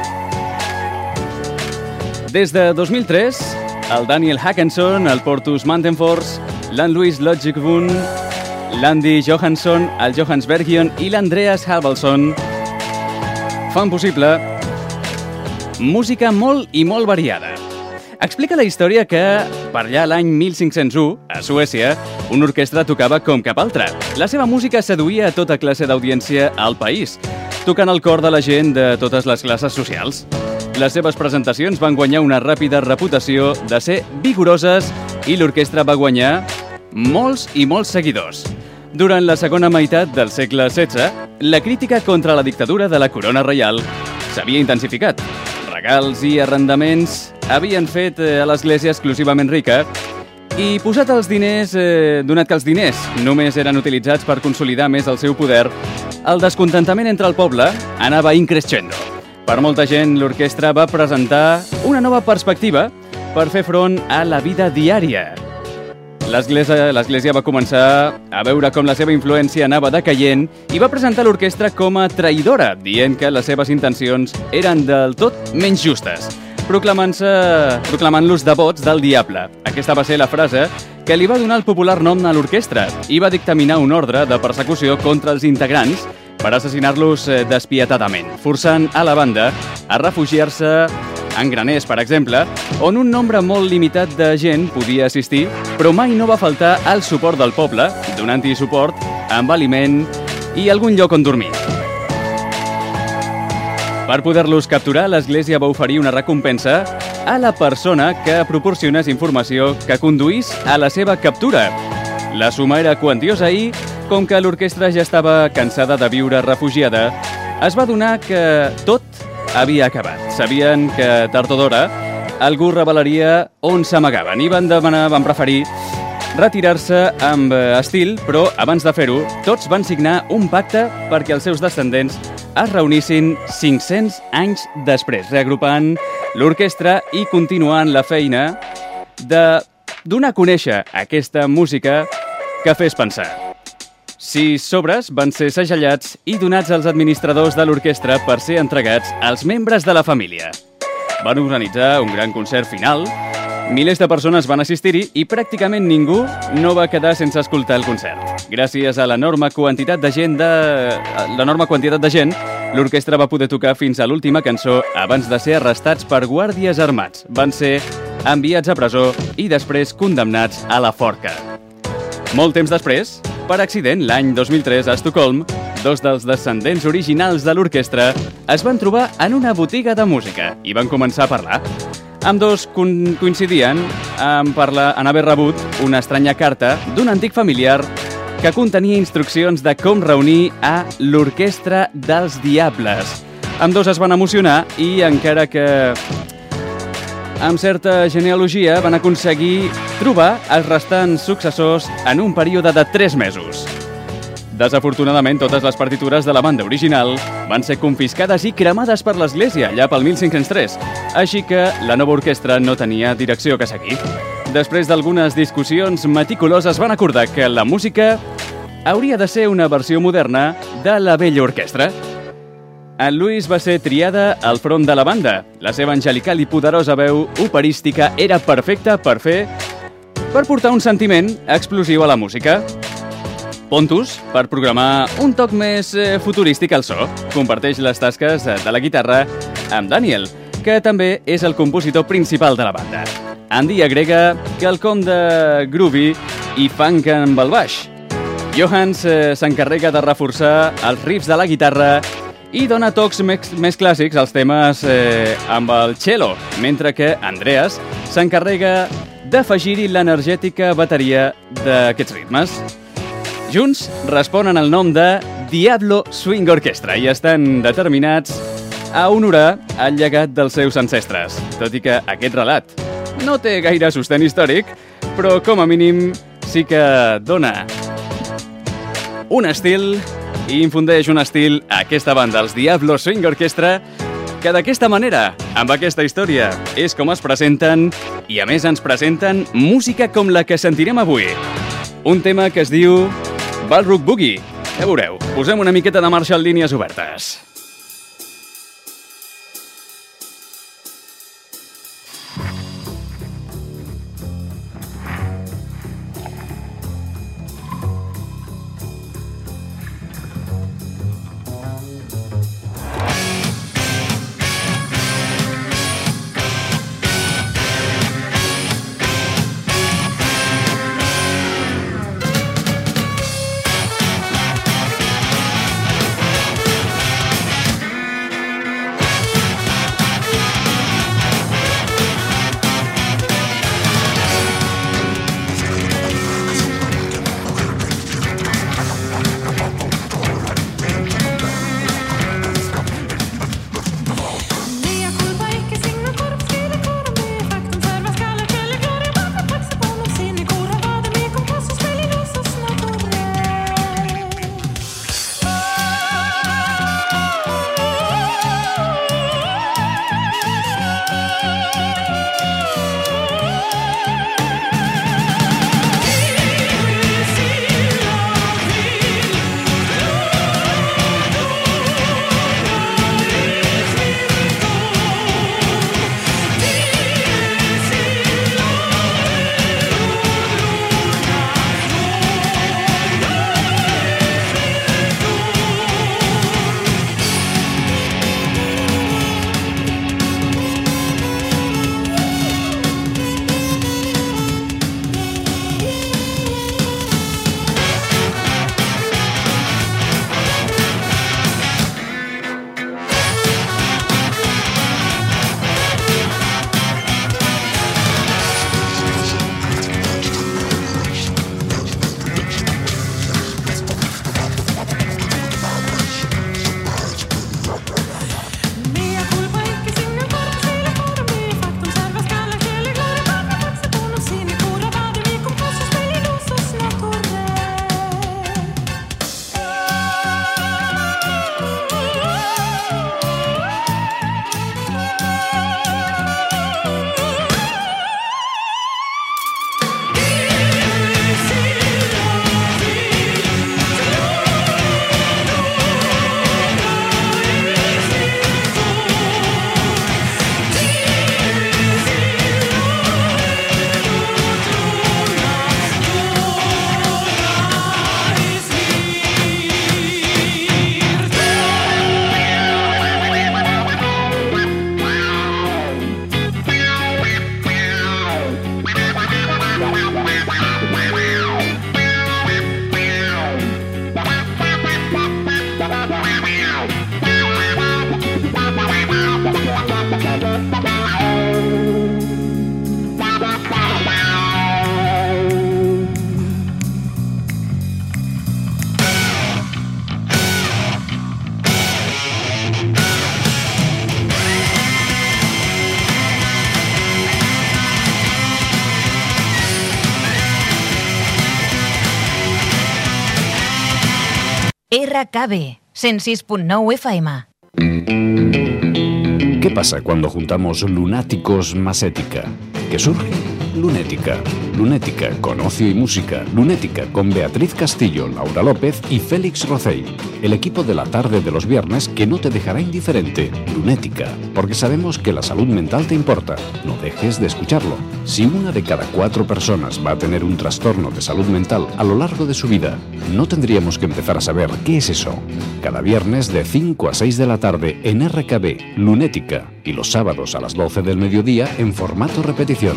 [SPEAKER 1] Des de dos mil tres, el Daniel Hackenson, el Portus Mantenfors, l'Ann-Louise Lodgikvun, l'Andy Johansson, el Johans Bergion i l'Andreas Halvalson fan possible música molt i molt variada. Explica la història que, per allà l'any mil cinc-cents u, a Suècia, una orquestra tocava com cap altra. La seva música seduïa a tota classe d'audiència al país, tocant el cor de la gent de totes les classes socials. Les seves presentacions van guanyar una ràpida reputació de ser vigoroses i l'orquestra va guanyar molts i molts seguidors. Durant la segona meitat del segle setze, la crítica contra la dictadura de la corona reial s'havia intensificat. Regals i arrendaments havien fet a l'església exclusivament rica i posat els diners, eh, donat que els diners només eren utilitzats per consolidar més el seu poder, el descontentament entre el poble anava increscendo. Per molta gent, l'orquestra va presentar una nova perspectiva per fer front a la vida diària. L'església l'església va començar a veure com la seva influència anava decaient i va presentar l'orquestra com a traïdora, dient que les seves intencions eren del tot menys justes, proclamant-se proclamant-los devots del diable. Aquesta va ser la frase que li va donar el popular nom a l'orquestra i va dictaminar un ordre de persecució contra els integrants per assassinar-los despietadament, forçant a la banda a refugiar-se en Graners, per exemple, on un nombre molt limitat de gent podia assistir, però mai no va faltar el suport del poble, donant-hi suport amb aliment i algun lloc on dormir. Per poder-los capturar, l'Església va oferir una recompensa a la persona que proporcionés informació que conduís a la seva captura. La suma era quantiosa i, com que l'orquestra ja estava cansada de viure refugiada, es va adonar que tot havia acabat. Sabien que, tard o d'hora, algú revelaria on s'amagaven i van demanar, van preferir retirar-se amb estil, però abans de fer-ho, tots van signar un pacte perquè els seus descendents es reunissin cinc-cents anys després, reagrupant l'orquestra i continuant la feina de donar a conèixer aquesta música que fes pensar. Sis sobres van ser segellats i donats als administradors de l'orquestra per ser entregats als membres de la família. Van organitzar un gran concert final, milers de persones van assistir-hi i pràcticament ningú no va quedar sense escoltar el concert. Gràcies a l'enorme quantitat de gent, de... l'enorme quantitat de gent, l'orquestra va poder tocar fins a l'última cançó abans de ser arrestats per guàrdies armats. Van ser enviats a presó i després condemnats a la forca. Molt temps després, per accident, l'any dos mil tres, a Estocolm, dos dels descendents originals de l'orquestra es van trobar en una botiga de música i van començar a parlar. Ambdós coincidien en, parlar, en haver rebut una estranya carta d'un antic familiar que contenia instruccions de com reunir a l'Orquestra dels Diables. Ambdós es van emocionar i, encara que amb certa genealogia, van aconseguir trobar els restants successors en un període de tres mesos. Desafortunadament, totes les partitures de la banda original van ser confiscades i cremades per l'Església allà pel mil cinc-cents tres, així que la nova orquestra no tenia direcció que seguir. Després d'algunes discussions meticuloses van acordar que la música hauria de ser una versió moderna de la vella orquestra. Ann-Louise va ser triada al front de la banda. La seva angelical i poderosa veu operística era perfecta per fer per portar un sentiment explosiu a la música. Pontus, per programar un toc més futurístic al so, comparteix les tasques de la guitarra amb Daniel, que també és el compositor principal de la banda. Andy agrega quelcom de groovy i funk amb el baix. Johans s'encarrega de reforçar els riffs de la guitarra i dona tocs més, més clàssics als temes eh, amb el cello, mentre que Andreas s'encarrega d'afegir-hi l'energètica bateria d'aquests ritmes. Junts responen el nom de Diablo Swing Orchestra i estan determinats a honorar el llegat dels seus ancestres, tot i que aquest relat no té gaire sostén històric, però com a mínim sí que dona un estil i infundeix un estil a aquesta banda, els Diablo Swing Orchestra, que d'aquesta manera, amb aquesta història, és com es presenten i a més ens presenten música com la que sentirem avui. Un tema que es diu Ballroom Boogie. Ja veureu, posem una miqueta de marxa en línies obertes.
[SPEAKER 8] R K B, cent sis punt nou F M.
[SPEAKER 2] ¿Qué pasa cuando juntamos lunáticos más ética? ¿Qué surge? Lunética. Lunética con ocio y música. Lunética con Beatriz Castillo, Laura López y Félix Rocey. El equipo de la tarde de los viernes que no te dejará indiferente. Lunética. Porque sabemos que la salud mental te importa. No dejes de escucharlo. Si una de cada cuatro personas va a tener un trastorno de salud mental a lo largo de su vida, no tendríamos que empezar a saber qué es eso. Cada viernes de cinco a seis de la tarde en R K B, Lunética. Y los sábados a las doce del mediodía en formato repetición.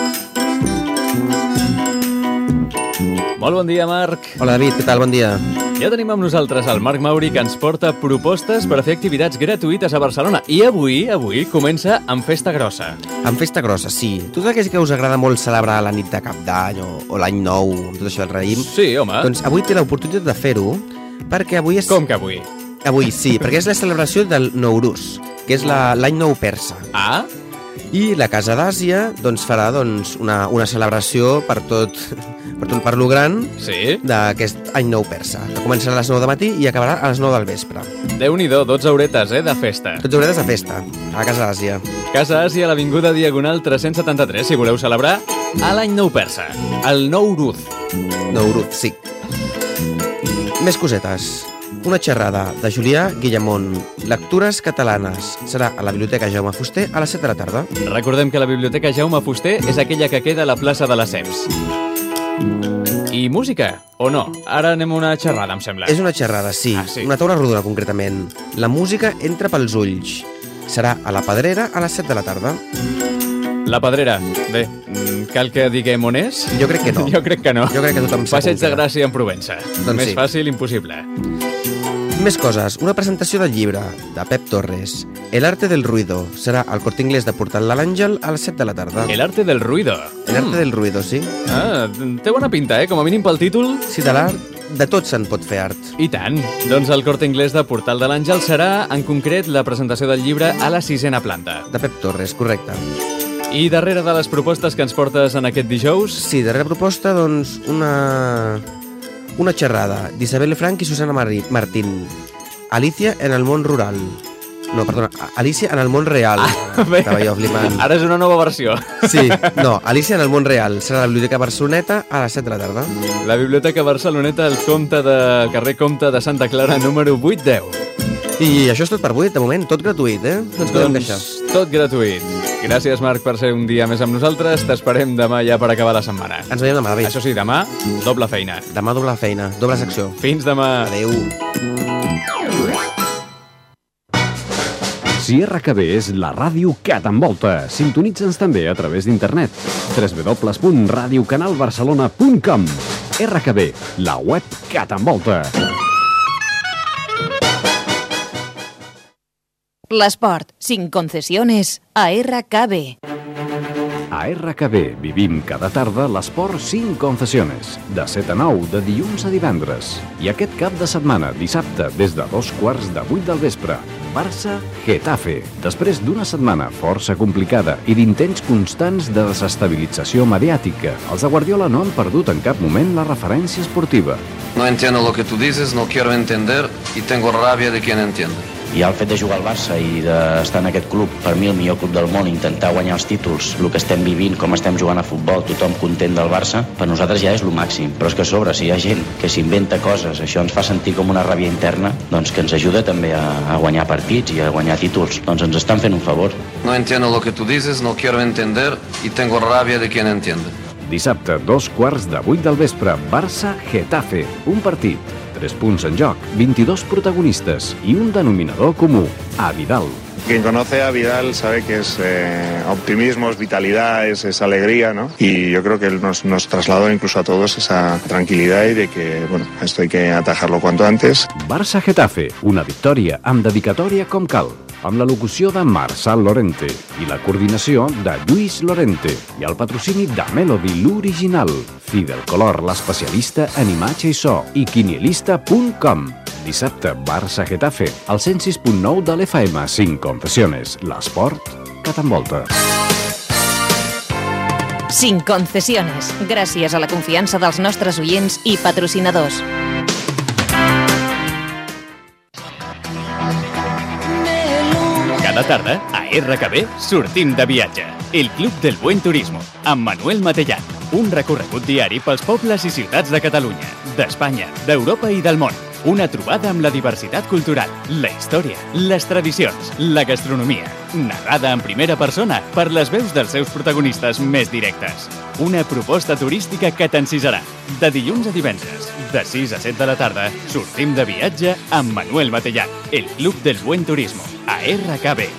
[SPEAKER 10] Molt bon dia, Marc.
[SPEAKER 11] Hola, David, què tal? Bon dia.
[SPEAKER 1] Ja tenim amb nosaltres el Marc Mauri, que ens porta propostes per a fer activitats gratuïtes a Barcelona. I avui, avui, comença amb Festa Grossa.
[SPEAKER 10] Amb Festa Grossa, sí. Tot aquells que us agrada molt celebrar la nit de Cap d'Any o, o l'Any Nou, amb tot això del raïm...
[SPEAKER 1] Sí, home.
[SPEAKER 10] Doncs avui té l'oportunitat de fer-ho, perquè avui és...
[SPEAKER 1] Com que avui?
[SPEAKER 10] Avui, sí, perquè és la celebració del Nowruz, que és la- l'Any Nou persa.
[SPEAKER 1] Ah?
[SPEAKER 10] I la Casa d'Àsia doncs, farà doncs, una, una celebració per tot, per tot per lo gran
[SPEAKER 1] sí?
[SPEAKER 10] d'aquest any nou persa, que començarà a les nou del matí i acabarà a les nou del vespre.
[SPEAKER 1] Déu-n'hi-do, dotze horetes, eh, de festa.
[SPEAKER 10] dotze horetes de festa, a la Casa d'Àsia.
[SPEAKER 1] Casa Àsia, a l'Avinguda Diagonal tres-cents setanta-tres, si voleu celebrar a l'any nou persa, el Nowruz.
[SPEAKER 10] Nowruz, sí. Més cosetes. Una xerrada de Julià Guillamont. Lectures catalanes. Serà a la Biblioteca Jaume Fuster a les set de la tarda.
[SPEAKER 1] Recordem que la Biblioteca Jaume Fuster és aquella que queda a la plaça de les Ceps. I música, o no? Ara anem a una xerrada, em sembla.
[SPEAKER 10] És una xerrada, sí.
[SPEAKER 1] Ah, sí.
[SPEAKER 10] Una taula rodona, concretament. La música entra pels ulls. Serà a la Pedrera a les set de la tarda.
[SPEAKER 1] La Pedrera. Bé, cal que diguem on és?
[SPEAKER 10] Jo crec que no.
[SPEAKER 1] Jo crec que no.
[SPEAKER 10] Jo crec que tothom sap
[SPEAKER 1] Passeig
[SPEAKER 10] on
[SPEAKER 1] de
[SPEAKER 10] queda.
[SPEAKER 1] Gràcia en Provença.
[SPEAKER 10] Doncs
[SPEAKER 1] Més
[SPEAKER 10] sí.
[SPEAKER 1] fàcil, impossible.
[SPEAKER 10] Més coses. Una presentació del llibre de Pep Torres. El arte del ruido. Serà al Corte Inglés de Portal de l'Àngel a les set de la tarda.
[SPEAKER 1] El arte del ruido.
[SPEAKER 10] El arte del ruido, sí.
[SPEAKER 1] Ah, té bona pinta, eh? Com a mínim pel títol.
[SPEAKER 10] Sí, de l'art, de tot se'n pot fer art.
[SPEAKER 1] I tant. Doncs el Corte Inglés de Portal de l'Àngel serà, en concret, la presentació del llibre a la sisena planta.
[SPEAKER 10] De Pep Torres, correcte.
[SPEAKER 1] I darrere de les propostes que ens portes en aquest dijous...
[SPEAKER 10] Sí, darrera proposta, doncs, una... una xerrada d'Isabel Frank i Susana Mari- Martín. Alicia en el món rural. No, perdona, Alicia en el món real.
[SPEAKER 1] Ah, bé.
[SPEAKER 10] Estava jo flipant.
[SPEAKER 1] Ara és una nova versió.
[SPEAKER 10] Sí, no, Alicia en el món real. Serà a la Biblioteca Barceloneta a les set de la tarda.
[SPEAKER 1] La Biblioteca Barceloneta, el Comte de... el carrer Comte de Santa Clara, número vuit deu.
[SPEAKER 10] I això és tot per avui, de moment, tot gratuït, eh? No ens podem queixar.
[SPEAKER 1] Tot gratuït. Gràcies, Marc, per ser un dia més amb nosaltres. T'esperem demà ja per acabar la setmana.
[SPEAKER 10] Ens veiem demà, David.
[SPEAKER 1] Això sí, demà, doble feina.
[SPEAKER 10] Demà doble feina, doble secció.
[SPEAKER 1] Fins demà.
[SPEAKER 10] Adéu.
[SPEAKER 2] Si R K B és la ràdio que t'envolta, sintonitza'ns també a través d'internet. w w w punt radio canal barcelona punt com. R K B, la web que t'envolta.
[SPEAKER 8] L'esport, sin concesiones, a R K B.
[SPEAKER 2] A R K B vivim cada tarda l'esport sin concessiones, de set a nou, de dilluns a divendres. I aquest cap de setmana, dissabte, des de dos quarts de vuit del vespre, Barça-Getafe. Després d'una setmana força complicada i d'intents constants de desestabilització mediàtica, els de Guardiola no han perdut en cap moment la referència esportiva.
[SPEAKER 11] No entiendo lo que tú dices, no quiero entender y tengo rabia de quien entiende.
[SPEAKER 12] I el fet de jugar al Barça i d'estar en aquest club, per mi el millor club del món, intentar guanyar els títols, el que estem vivint, com estem jugant a futbol, tothom content del Barça, per nosaltres ja és el màxim. Però és que a sobre, si hi ha gent que s'inventa coses, això ens fa sentir com una ràbia interna, doncs que ens ajuda també a, a guanyar partits i a guanyar títols. Doncs ens estan fent un favor.
[SPEAKER 11] No entiendo lo que tú dices, no quiero entender y tengo rabia de quien entiende.
[SPEAKER 2] Dissabte, dos quarts de vuit del vespre, Barça-Getafe. Un partit, tres punts en joc, vint-i-dos protagonistes i un denominador comú, a Vidal.
[SPEAKER 13] Quien conoce a Vidal sabe que es eh, optimismo, es vitalidad, es, es alegría, ¿no? Y yo creo que él nos, nos trasladó incluso a todos esa tranquilidad y de que, bueno, esto hay que atajarlo cuanto antes.
[SPEAKER 2] Barça-Getafe, una victòria amb dedicatòria com cal, amb la locució de Marçal Lorente i la coordinació de Lluís Lorente i el patrocini de Melody, l'original, Fidel Color, l'especialista en imatge i so i quinielista punt com. Dissabte, Barça-Getafe, al cent sis punt nou de l'F M, cinc Confessiones, l'esport que t'envolta.
[SPEAKER 8] Sin concesiones, gràcies a la confiança dels nostres oients i patrocinadors.
[SPEAKER 1] Cada tarda, a R K B, sortim de viatge. El Club del Buen Turismo, amb Manuel Matellán. Un recorregut diari pels pobles i ciutats de Catalunya, d'Espanya, d'Europa i del món. Una trobada amb la diversitat cultural, la història, les tradicions, la gastronomia. Narrada en primera persona per les veus dels seus protagonistes més directes. Una proposta turística que t'encisarà. De dilluns a divendres, de sis a set de la tarda, sortim de viatge amb Manuel Matellán. El Club del Buen Turismo, a R K B.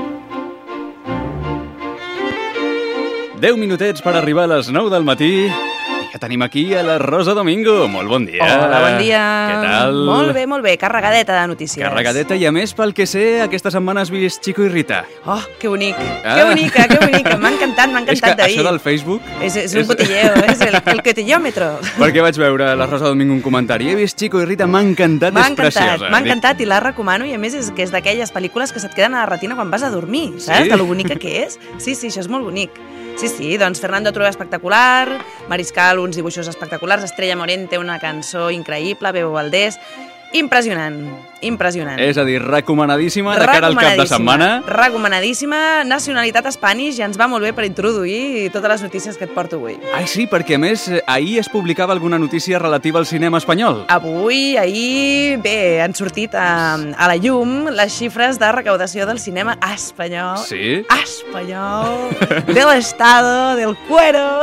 [SPEAKER 1] deu minutets per arribar a les nou del matí. Ja tenim aquí a la Rosa Domingo. Molt bon dia.
[SPEAKER 14] Hola, bon dia.
[SPEAKER 1] Què tal?
[SPEAKER 14] Molt bé, molt bé. Carregadeta de notícies.
[SPEAKER 1] Carregadeta i a més, pel que sé, aquesta setmana has vist Chico i Rita.
[SPEAKER 14] Oh, que bonic.
[SPEAKER 1] Ah.
[SPEAKER 14] Que bonica, que bonica. M'ha encantat, m'ha
[SPEAKER 1] És
[SPEAKER 14] encantat
[SPEAKER 1] que
[SPEAKER 14] d'ahir.
[SPEAKER 1] això del Facebook...
[SPEAKER 14] És, és un cotilleo, és el, el cotillòmetro.
[SPEAKER 1] Perquè vaig veure a la Rosa Domingo un comentari. He vist Chico i Rita, m'ha encantat,
[SPEAKER 14] M'ha
[SPEAKER 1] és
[SPEAKER 14] encantat,
[SPEAKER 1] preciosa.
[SPEAKER 14] m'ha encantat i la recomano i a més és que és d'aquelles pel·lícules que se't queden a la retina quan vas a dormir, saps?
[SPEAKER 1] Sí?
[SPEAKER 14] De lo bonica que és. Sí, sí, això és molt bonic. Sí, sí, doncs Fernando Trueba espectacular, Mariscal, uns dibuixos espectaculars, Estrella Morente, una cançó increïble, Bebo Valdés... Impressionant, impressionant.
[SPEAKER 1] És a dir, recomanadíssima de cara al cap de setmana.
[SPEAKER 14] Recomanadíssima, nacionalitat Spanish, ja ens va molt bé per introduir totes les notícies que et porto avui.
[SPEAKER 1] Ai, sí, perquè a més ahir es publicava alguna notícia relativa al cinema espanyol.
[SPEAKER 14] Avui, ahir, bé, han sortit a, a la llum les xifres de recaudació del cinema espanyol.
[SPEAKER 1] Sí?
[SPEAKER 14] Espanyol, de l'estado, del cuero,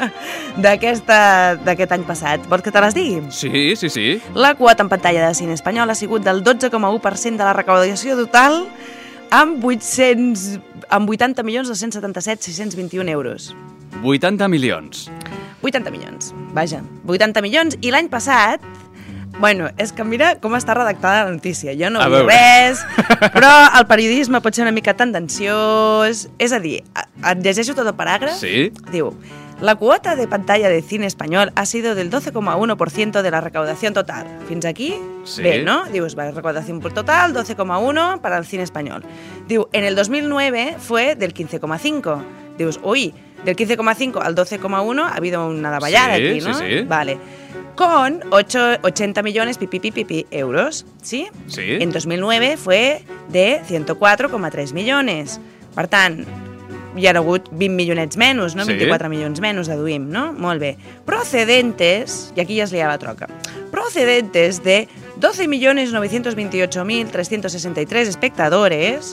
[SPEAKER 14] d'aquest any passat. Vols que te les digui?
[SPEAKER 1] Sí, sí, sí.
[SPEAKER 14] La quota en pantalla de cine espanyol ha sigut del dotze coma u per cent de la recaudació total amb vuit-cents amb vuitanta milions dos-cents setanta-set mil sis-cents vint-i-un euros.
[SPEAKER 1] vuitanta milions.
[SPEAKER 14] vuitanta milions, vaja. vuitanta milions i l'any passat... Bueno, és que mira com està redactada la notícia. Jo no vull res, però el periodisme pot ser una mica tendenciós. És a dir, et llegeixo tot el paràgraf.
[SPEAKER 1] Sí.
[SPEAKER 14] Diu, la cuota de pantalla de cine español ha sido del doce coma uno por ciento de la recaudación total. Fins aquí,
[SPEAKER 1] sí.
[SPEAKER 14] Bé, ¿no? Dius, va, recaudación total, doce coma uno para el cine español. Diu, en el dos mil nueve fue del quince coma cinco. Dius, uy, del quince coma cinco al doce coma uno ha habido una davallada
[SPEAKER 1] sí,
[SPEAKER 14] aquí, ¿no?
[SPEAKER 1] Sí, sí.
[SPEAKER 14] Vale. Con ochenta millones pipi, pipi, pipi euros, ¿sí?
[SPEAKER 1] Sí.
[SPEAKER 14] En dos mil nueve fue de ciento cuatro coma tres millones. Per tant, hi ha hagut vint milionets menys, no?
[SPEAKER 1] Sí.
[SPEAKER 14] vint-i-quatre milions menys, deduïm, no? Molt bé. Procedentes, i aquí ja es lia la troca, procedentes de doce millones novecientos veintiocho mil trescientos sesenta y tres espectadores.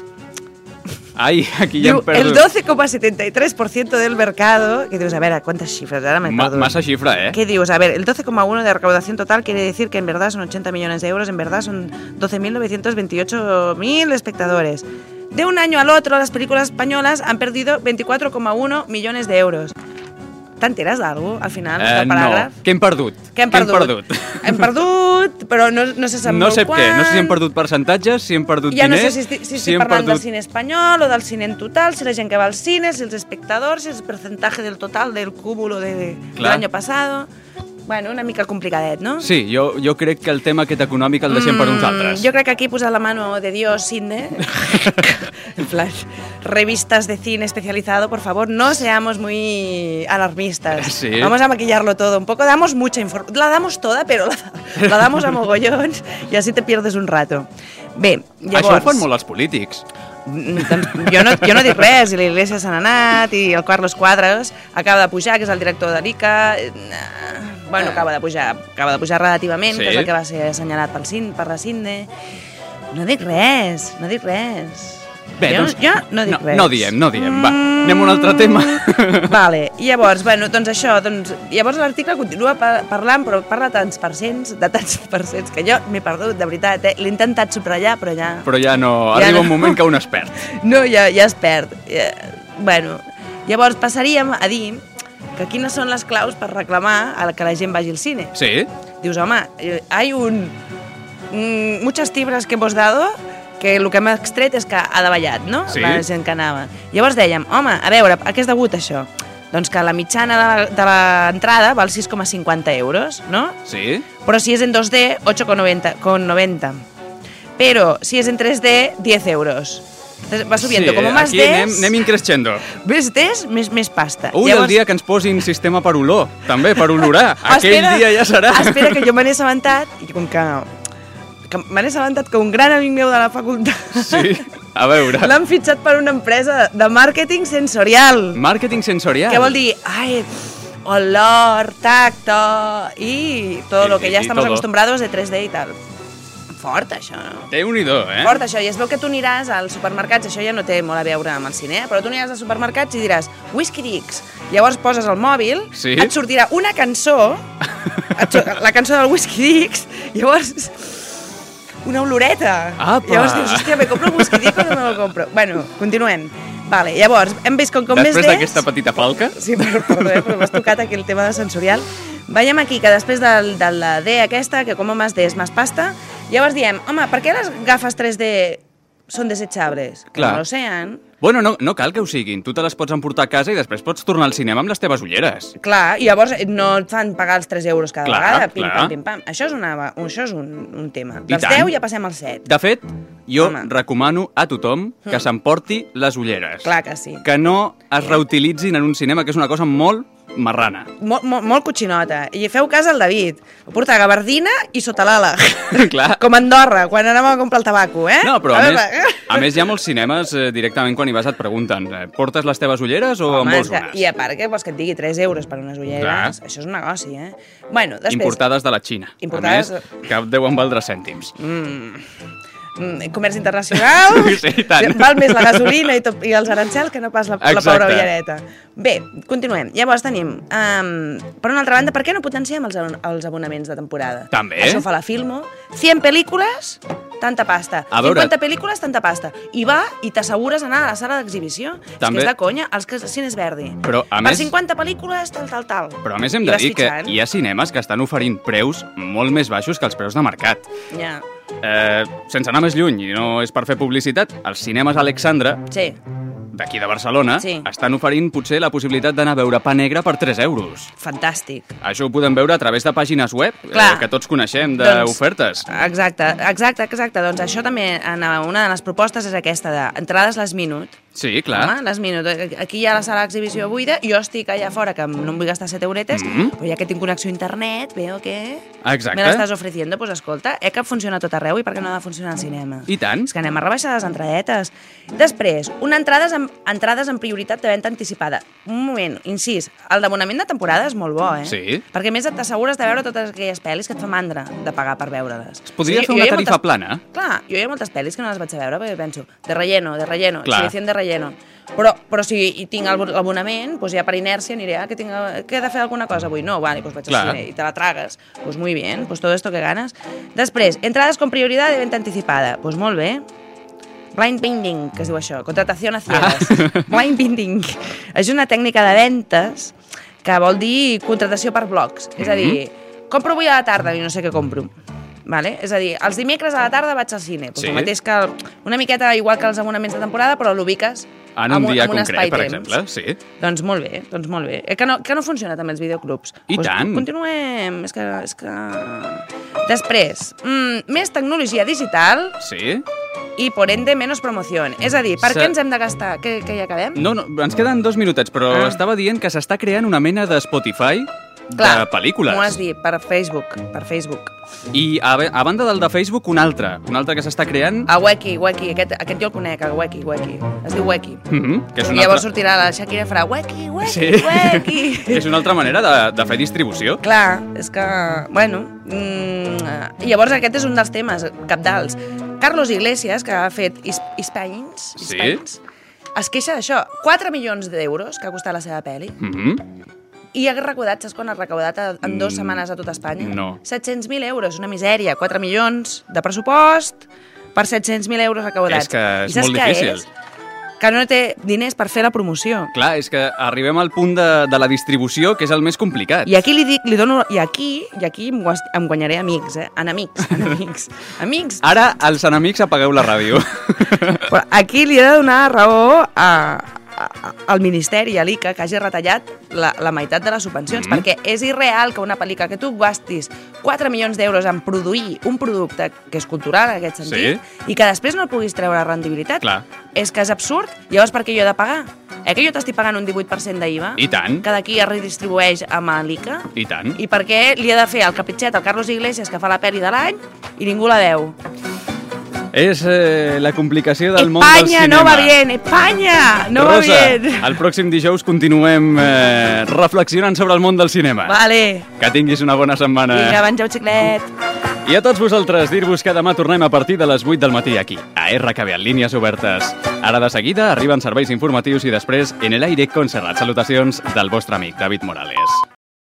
[SPEAKER 1] Ai, aquí ja
[SPEAKER 14] Diu,
[SPEAKER 1] hem perdut.
[SPEAKER 14] el doce coma setenta y tres por ciento del mercado, que dius, a ver, ¿cuántas cifras? Ahora me
[SPEAKER 1] Ma
[SPEAKER 14] perdut.
[SPEAKER 1] massa xifra, eh?
[SPEAKER 14] ¿Qué dius? A ver, el doce coma uno de recaudación total quiere decir que en verdad son ochenta millones de euros, en verdad son doce mil novecientos veintiocho mil espectadores. De un año al otro, las películas españolas han perdido veinticuatro coma uno millones de euros. T'enteres d'algú, al final,
[SPEAKER 1] Eh,
[SPEAKER 14] del paràgraf?
[SPEAKER 1] no, què hem perdut?
[SPEAKER 14] Què hem perdut?
[SPEAKER 1] Què hem perdut?
[SPEAKER 14] Hem perdut, però no, no se sap
[SPEAKER 1] No
[SPEAKER 14] molt
[SPEAKER 1] sé
[SPEAKER 14] quan.
[SPEAKER 1] què, no sé si hem perdut percentatges, si hem perdut
[SPEAKER 14] Ja no sé
[SPEAKER 1] diners...
[SPEAKER 14] si estic, si
[SPEAKER 1] si
[SPEAKER 14] estic
[SPEAKER 1] hem
[SPEAKER 14] parlant del
[SPEAKER 1] perdut...
[SPEAKER 14] cine espanyol o del cine en total, si la gent que va al cine, si els espectadors, si el percentatge del total del cúmulo de, de,
[SPEAKER 1] Clar.
[SPEAKER 14] del año pasado... Bueno, una mica complicadet, no?
[SPEAKER 1] Sí, jo, jo crec que el tema aquest econòmic el deixem per uns altres.
[SPEAKER 14] Yo creo que aquí puso la mano de Dios, Sidney. En plan, revistas de cine especializado, por favor, no seamos muy alarmistas.
[SPEAKER 1] Sí.
[SPEAKER 14] Vamos a maquillarlo todo un poco. Damos mucha información. La damos toda, pero la, la damos a mogollons y así te pierdes un rato. Bé, llavors...
[SPEAKER 1] Això ho fan molt els polítics.
[SPEAKER 14] Doncs jo no, jo no dic res, i l'Iglésia se n'ha anat, i el Carlos Cuadras acaba de pujar, que és el director de l'I C A. Bueno, acaba de pujar, acaba de pujar relativament,
[SPEAKER 1] Sí.
[SPEAKER 14] que és el que va ser assenyalat pel Cin, per la Cinde. No dic res, no dic res.
[SPEAKER 1] Bé,
[SPEAKER 14] jo,
[SPEAKER 1] doncs,
[SPEAKER 14] jo no dic
[SPEAKER 1] no,
[SPEAKER 14] res.
[SPEAKER 1] no diem, no diem, va, anem a un altre tema.
[SPEAKER 14] Vale, i llavors, bueno, doncs això, doncs, llavors l'article continua pa parlant, però parla de tants percents, de tants percents, que jo m'he perdut, de veritat, eh? L'he intentat subratllar, però ja...
[SPEAKER 1] Però ja no,
[SPEAKER 14] Ja
[SPEAKER 1] arriba
[SPEAKER 14] no.
[SPEAKER 1] un moment que un es perd.
[SPEAKER 14] No, ja, ja es perd. Eh, bueno, llavors passaríem a dir que quines són les claus per reclamar a que la gent vagi al cine.
[SPEAKER 1] Sí?
[SPEAKER 14] Dius, home, eh, hay un... Mm, muchas cifras que hemos dado que el que hem extret és que ha davallat, no?
[SPEAKER 1] Sí.
[SPEAKER 14] La gent que anava. Llavors dèiem, home, a veure, a què és degut això? Doncs que la mitjana de l'entrada val sis coma cinquanta euros, no?
[SPEAKER 1] Sí?
[SPEAKER 14] Però si és en dos D, ocho coma noventa. Però si és en tres D, diez euros. Entonces va subiendo,
[SPEAKER 1] sí,
[SPEAKER 14] como más
[SPEAKER 1] aquí
[SPEAKER 14] Ds,
[SPEAKER 1] anem, anem increixendo.
[SPEAKER 14] més Ds, més, més pasta.
[SPEAKER 1] Ui, el dia que ens posin sistema per olor, també, per olorar. Aquell
[SPEAKER 14] Espera,
[SPEAKER 1] dia ja serà.
[SPEAKER 14] Espera, que jo me n'he assabentat, i com que, que me n'he assabentat que un gran amic meu de la facultat
[SPEAKER 1] Sí, a veure.
[SPEAKER 14] l'han fitxat per una empresa de màrqueting sensorial.
[SPEAKER 1] Màrqueting sensorial.
[SPEAKER 14] Què vol dir? Ai, olor, tacto i todo
[SPEAKER 1] I-
[SPEAKER 14] lo que ya
[SPEAKER 1] i
[SPEAKER 14] estamos
[SPEAKER 1] todo.
[SPEAKER 14] acostumbrados de tres D i tal. Fort, això, no?
[SPEAKER 1] Déu-n'hi-do, eh?
[SPEAKER 14] Fort, això. I es veu que tu aniràs als supermercats, això ja no té molt a veure amb el cine, eh? Però tu aniràs als supermercats i diràs Whisky Dix. Llavors poses el mòbil,
[SPEAKER 1] Sí.
[SPEAKER 14] et sortirà una cançó, et sur- la cançó del Whisky Dix, llavors una oloreta.
[SPEAKER 1] Apa.
[SPEAKER 14] Llavors dius, hòstia, me compro el Whisky Dix o no me lo compro? Bueno, continuem. Vale, llavors, hem vist com com més
[SPEAKER 1] Després
[SPEAKER 14] Ds...
[SPEAKER 1] d'aquesta petita falca...
[SPEAKER 14] Sí, però, perdó, eh, però m'has tocat aquí el tema de sensorial. Veiem aquí que després de, de la D aquesta, que com més D és més pasta, llavors diem, home, per què les gafes tres D són desechables? Que
[SPEAKER 1] Clar.
[SPEAKER 14] no ho sean.
[SPEAKER 1] Bueno, no, no cal que ho siguin. Tu te les pots emportar a casa i després pots tornar al cinema amb les teves ulleres.
[SPEAKER 14] Clar, i llavors no et fan pagar els tres euros cada
[SPEAKER 1] Clar,
[SPEAKER 14] vegada, pim,
[SPEAKER 1] clar.
[SPEAKER 14] pam, pim, pam. Això és, una, això és un, un tema.
[SPEAKER 1] I
[SPEAKER 14] Dels
[SPEAKER 1] tant.
[SPEAKER 14] deu ja passem als set.
[SPEAKER 1] De fet, jo
[SPEAKER 14] Home.
[SPEAKER 1] recomano a tothom que
[SPEAKER 14] Mm.
[SPEAKER 1] s'emporti les ulleres.
[SPEAKER 14] Clar que sí.
[SPEAKER 1] Que no es reutilitzin en un cinema, que és una cosa molt marrana.
[SPEAKER 14] Molt, molt, molt cotxinota. I feu cas al David. Ho porta a gabardina i sota l'ala.
[SPEAKER 1] Clar.
[SPEAKER 14] Com a Andorra, quan anàvem a comprar el tabaco, eh?
[SPEAKER 1] No, però a,
[SPEAKER 14] a
[SPEAKER 1] més,
[SPEAKER 14] veure,
[SPEAKER 1] a més hi ha molts cinemes eh, directament quan hi vas et pregunten eh, portes les teves ulleres o en
[SPEAKER 14] Home,
[SPEAKER 1] vols
[SPEAKER 14] és que,
[SPEAKER 1] unes?
[SPEAKER 14] I a part que vols que et digui tres euros per unes ulleres,
[SPEAKER 1] Clar.
[SPEAKER 14] això és un negoci, eh? Bueno, després...
[SPEAKER 1] Importades de la Xina.
[SPEAKER 14] Importades-
[SPEAKER 1] A més, que deuen valdre cèntims.
[SPEAKER 14] Mm. Mm, comerç internacional,
[SPEAKER 1] Sí, i tant.
[SPEAKER 14] val més la gasolina i, tot, i els arancels que no pas la, la
[SPEAKER 1] Exacte.
[SPEAKER 14] pobra ullereta. Bé, continuem. Llavors tenim, um, per una altra banda, per què no potenciem els, abon- els abonaments de temporada?
[SPEAKER 1] També.
[SPEAKER 14] Això fa la Filmo. cent pel·lícules, tanta pasta.
[SPEAKER 1] A veure-
[SPEAKER 14] cinquanta pel·lícules, tanta pasta. I va i t'assegures anar a la sala d'exhibició. És
[SPEAKER 1] També.
[SPEAKER 14] que és de conya, els que cines Verdi.
[SPEAKER 1] Però, a
[SPEAKER 14] per
[SPEAKER 1] més-
[SPEAKER 14] cinquanta pel·lícules, tal, tal, tal.
[SPEAKER 1] Però a més hem
[SPEAKER 14] I
[SPEAKER 1] de
[SPEAKER 14] vas
[SPEAKER 1] dir que
[SPEAKER 14] fitxant.
[SPEAKER 1] hi ha cinemes que estan oferint preus molt més baixos que els preus de mercat.
[SPEAKER 14] Ja.
[SPEAKER 1] Eh, sense anar més lluny, i no és per fer publicitat, els cinemes Alexandra,
[SPEAKER 14] Sí.
[SPEAKER 1] d'aquí de Barcelona,
[SPEAKER 14] Sí.
[SPEAKER 1] estan oferint potser la possibilitat d'anar a veure Pa Negre per tres euros.
[SPEAKER 14] Fantàstic.
[SPEAKER 1] Això ho podem veure a través de pàgines web,
[SPEAKER 14] Clar.
[SPEAKER 1] eh, que tots coneixem
[SPEAKER 14] Doncs-
[SPEAKER 1] d'ofertes.
[SPEAKER 14] Exacte, exacte, exacte. Doncs això també, en una de les propostes és aquesta de entrades last minute.
[SPEAKER 1] Sí, clar.
[SPEAKER 14] Home, last minute. Aquí hi ha la sala d'exhibició buida, jo estic allà fora, que no em vull gastar set euretes,
[SPEAKER 1] Mhm.
[SPEAKER 14] però ja que tinc connexió a internet, veo que
[SPEAKER 1] Exacte.
[SPEAKER 14] me l'estàs ofreciendo, pues escolta, eh que funciona a tot arreu i per què no ha de funcionar al cinema?
[SPEAKER 1] I tant.
[SPEAKER 14] És que anem a rebaixar les entradetes. Després, una entrades amb, entrades amb prioritat de venda anticipada. Un moment, incís, el d'abonament de temporada és molt bo, eh?
[SPEAKER 1] Sí.
[SPEAKER 14] Perquè a més t'assegures de veure totes aquelles pel·lis que et fa mandra de pagar per veure-les.
[SPEAKER 1] Es podria
[SPEAKER 14] Sí,
[SPEAKER 1] fer
[SPEAKER 14] jo
[SPEAKER 1] una
[SPEAKER 14] hi ha
[SPEAKER 1] tarifa
[SPEAKER 14] moltes-
[SPEAKER 1] plana.
[SPEAKER 14] Clar, jo hi ha moltes pel·lis que no les vaig a veure perquè penso, de relleno, de relleno,
[SPEAKER 1] Clar.
[SPEAKER 14] exhibició de relleno. Però, però si hi tinc el- l'abonament, doncs ja per inèrcia aniré, ah, que, tinc, que he de fer alguna cosa avui. No, vale, doncs vaig
[SPEAKER 1] Clar.
[SPEAKER 14] al cine i te la tragues. Pues muy bien, pues todo esto que ganas. Després, entrades con prioridad de venta anticipada. Pues molt bé. Blind binding, que es diu això, contratació a ciegas.
[SPEAKER 1] Ah.
[SPEAKER 14] Blind binding. És una tècnica de ventes que vol dir contratació per blocs. És a dir, compro avui a la tarda i no sé què compro. Vale? És a dir, els dimecres a la tarda vaig al cine. Pues
[SPEAKER 1] Sí.
[SPEAKER 14] el mateix que el, una miqueta igual que els abonaments de temporada, però l'ubiques
[SPEAKER 1] En un
[SPEAKER 14] amb
[SPEAKER 1] dia
[SPEAKER 14] amb un
[SPEAKER 1] concret, per
[SPEAKER 14] espai-temps.
[SPEAKER 1] exemple. Sí.
[SPEAKER 14] Doncs molt bé, doncs molt bé. Eh, que, no, que no funciona també els videoclubs.
[SPEAKER 1] I
[SPEAKER 14] pues
[SPEAKER 1] tant.
[SPEAKER 14] Continuem. És que... És que... Després, mm, més tecnologia digital
[SPEAKER 1] Sí?
[SPEAKER 14] i por ende menos promoción. És a dir, per
[SPEAKER 1] Se-
[SPEAKER 14] què ens hem de gastar? Que, que ja acabem?
[SPEAKER 1] No, no, ens queden dos minutets, però
[SPEAKER 14] Ah.
[SPEAKER 1] estava dient que s'està creant una mena de Spotify
[SPEAKER 14] Clar,
[SPEAKER 1] de pel·lícules.
[SPEAKER 14] m'ho has dit, per Facebook, per Facebook.
[SPEAKER 1] I a, a banda del de Facebook, un altre. Un altre que s'està creant...
[SPEAKER 14] A Weki, Weki, aquest, aquest jo el conec, el Weki, Weki. Es diu Weki.
[SPEAKER 1] Mhm, que és
[SPEAKER 14] I
[SPEAKER 1] una
[SPEAKER 14] llavors
[SPEAKER 1] altra...
[SPEAKER 14] sortirà la Shakira i farà Weki, Weki,
[SPEAKER 1] Sí.
[SPEAKER 14] Weki.
[SPEAKER 1] que és una altra manera de, de fer distribució.
[SPEAKER 14] Clar, és que, bueno, mm, llavors aquest és un dels temes cabdals. Carlos Iglesias, que ha fet His- Hispans,
[SPEAKER 1] Sí.
[SPEAKER 14] Hispans es queixa d'això. quatre milions d'euros que ha costat la seva pel·li
[SPEAKER 1] Mhm.
[SPEAKER 14] i ha recaudat, saps quan ha recaudat a- en dues setmanes a tot Espanya?
[SPEAKER 1] no.
[SPEAKER 14] set-cents mil euros, una misèria. quatre milions de pressupost per set-cents mil euros recaudats.
[SPEAKER 1] És que és
[SPEAKER 14] I saps
[SPEAKER 1] molt
[SPEAKER 14] què
[SPEAKER 1] difícil.
[SPEAKER 14] És? Que no té diners per fer la promoció.
[SPEAKER 1] Clar, és que arribem al punt de, de la distribució, que és el més complicat.
[SPEAKER 14] I aquí li dic, li dono... I aquí, i aquí em, guas- em guanyaré amics, eh? Enemics, enemics. Amics.
[SPEAKER 1] Ara, els enemics, apagueu la ràdio.
[SPEAKER 14] Però aquí li he de donar raó a, a, a, al Ministeri, a l'I C A, que hagi retallat la, la meitat de les subvencions,
[SPEAKER 1] Mhm.
[SPEAKER 14] perquè és irreal que una pel·lícula que tu gastis quatre milions d'euros en produir un producte que és cultural, en aquest sentit, i que després no puguis treure rendibilitat.
[SPEAKER 1] Clar.
[SPEAKER 14] És que és absurd. Llavors, per què jo he de pagar? Eh que jo t'estic pagant un divuit per cent d'I V A?
[SPEAKER 1] I tant.
[SPEAKER 14] Que d'aquí es redistribueix amb l'I C A?
[SPEAKER 1] I tant.
[SPEAKER 14] I per què li ha de fer el capritxet al Carlos Iglesias, que fa la pel·li de l'any, i ningú la veu?
[SPEAKER 1] És eh, la complicació del món del
[SPEAKER 14] España
[SPEAKER 1] cinema.
[SPEAKER 14] no va bien, España no va
[SPEAKER 1] Rosa,
[SPEAKER 14] bien.
[SPEAKER 1] el pròxim dijous continuem eh, reflexionant sobre el món del cinema.
[SPEAKER 14] Vale.
[SPEAKER 1] Que tinguis una bona setmana.
[SPEAKER 14] Vinga, menja un xiclet.
[SPEAKER 1] I a tots vosaltres, dir-vos que demà tornem a partir de les vuit del matí aquí, a R K B, en línies obertes. Ara de seguida arriben serveis informatius i després en el aire con Serrat. Salutacions del vostre amic David Morales.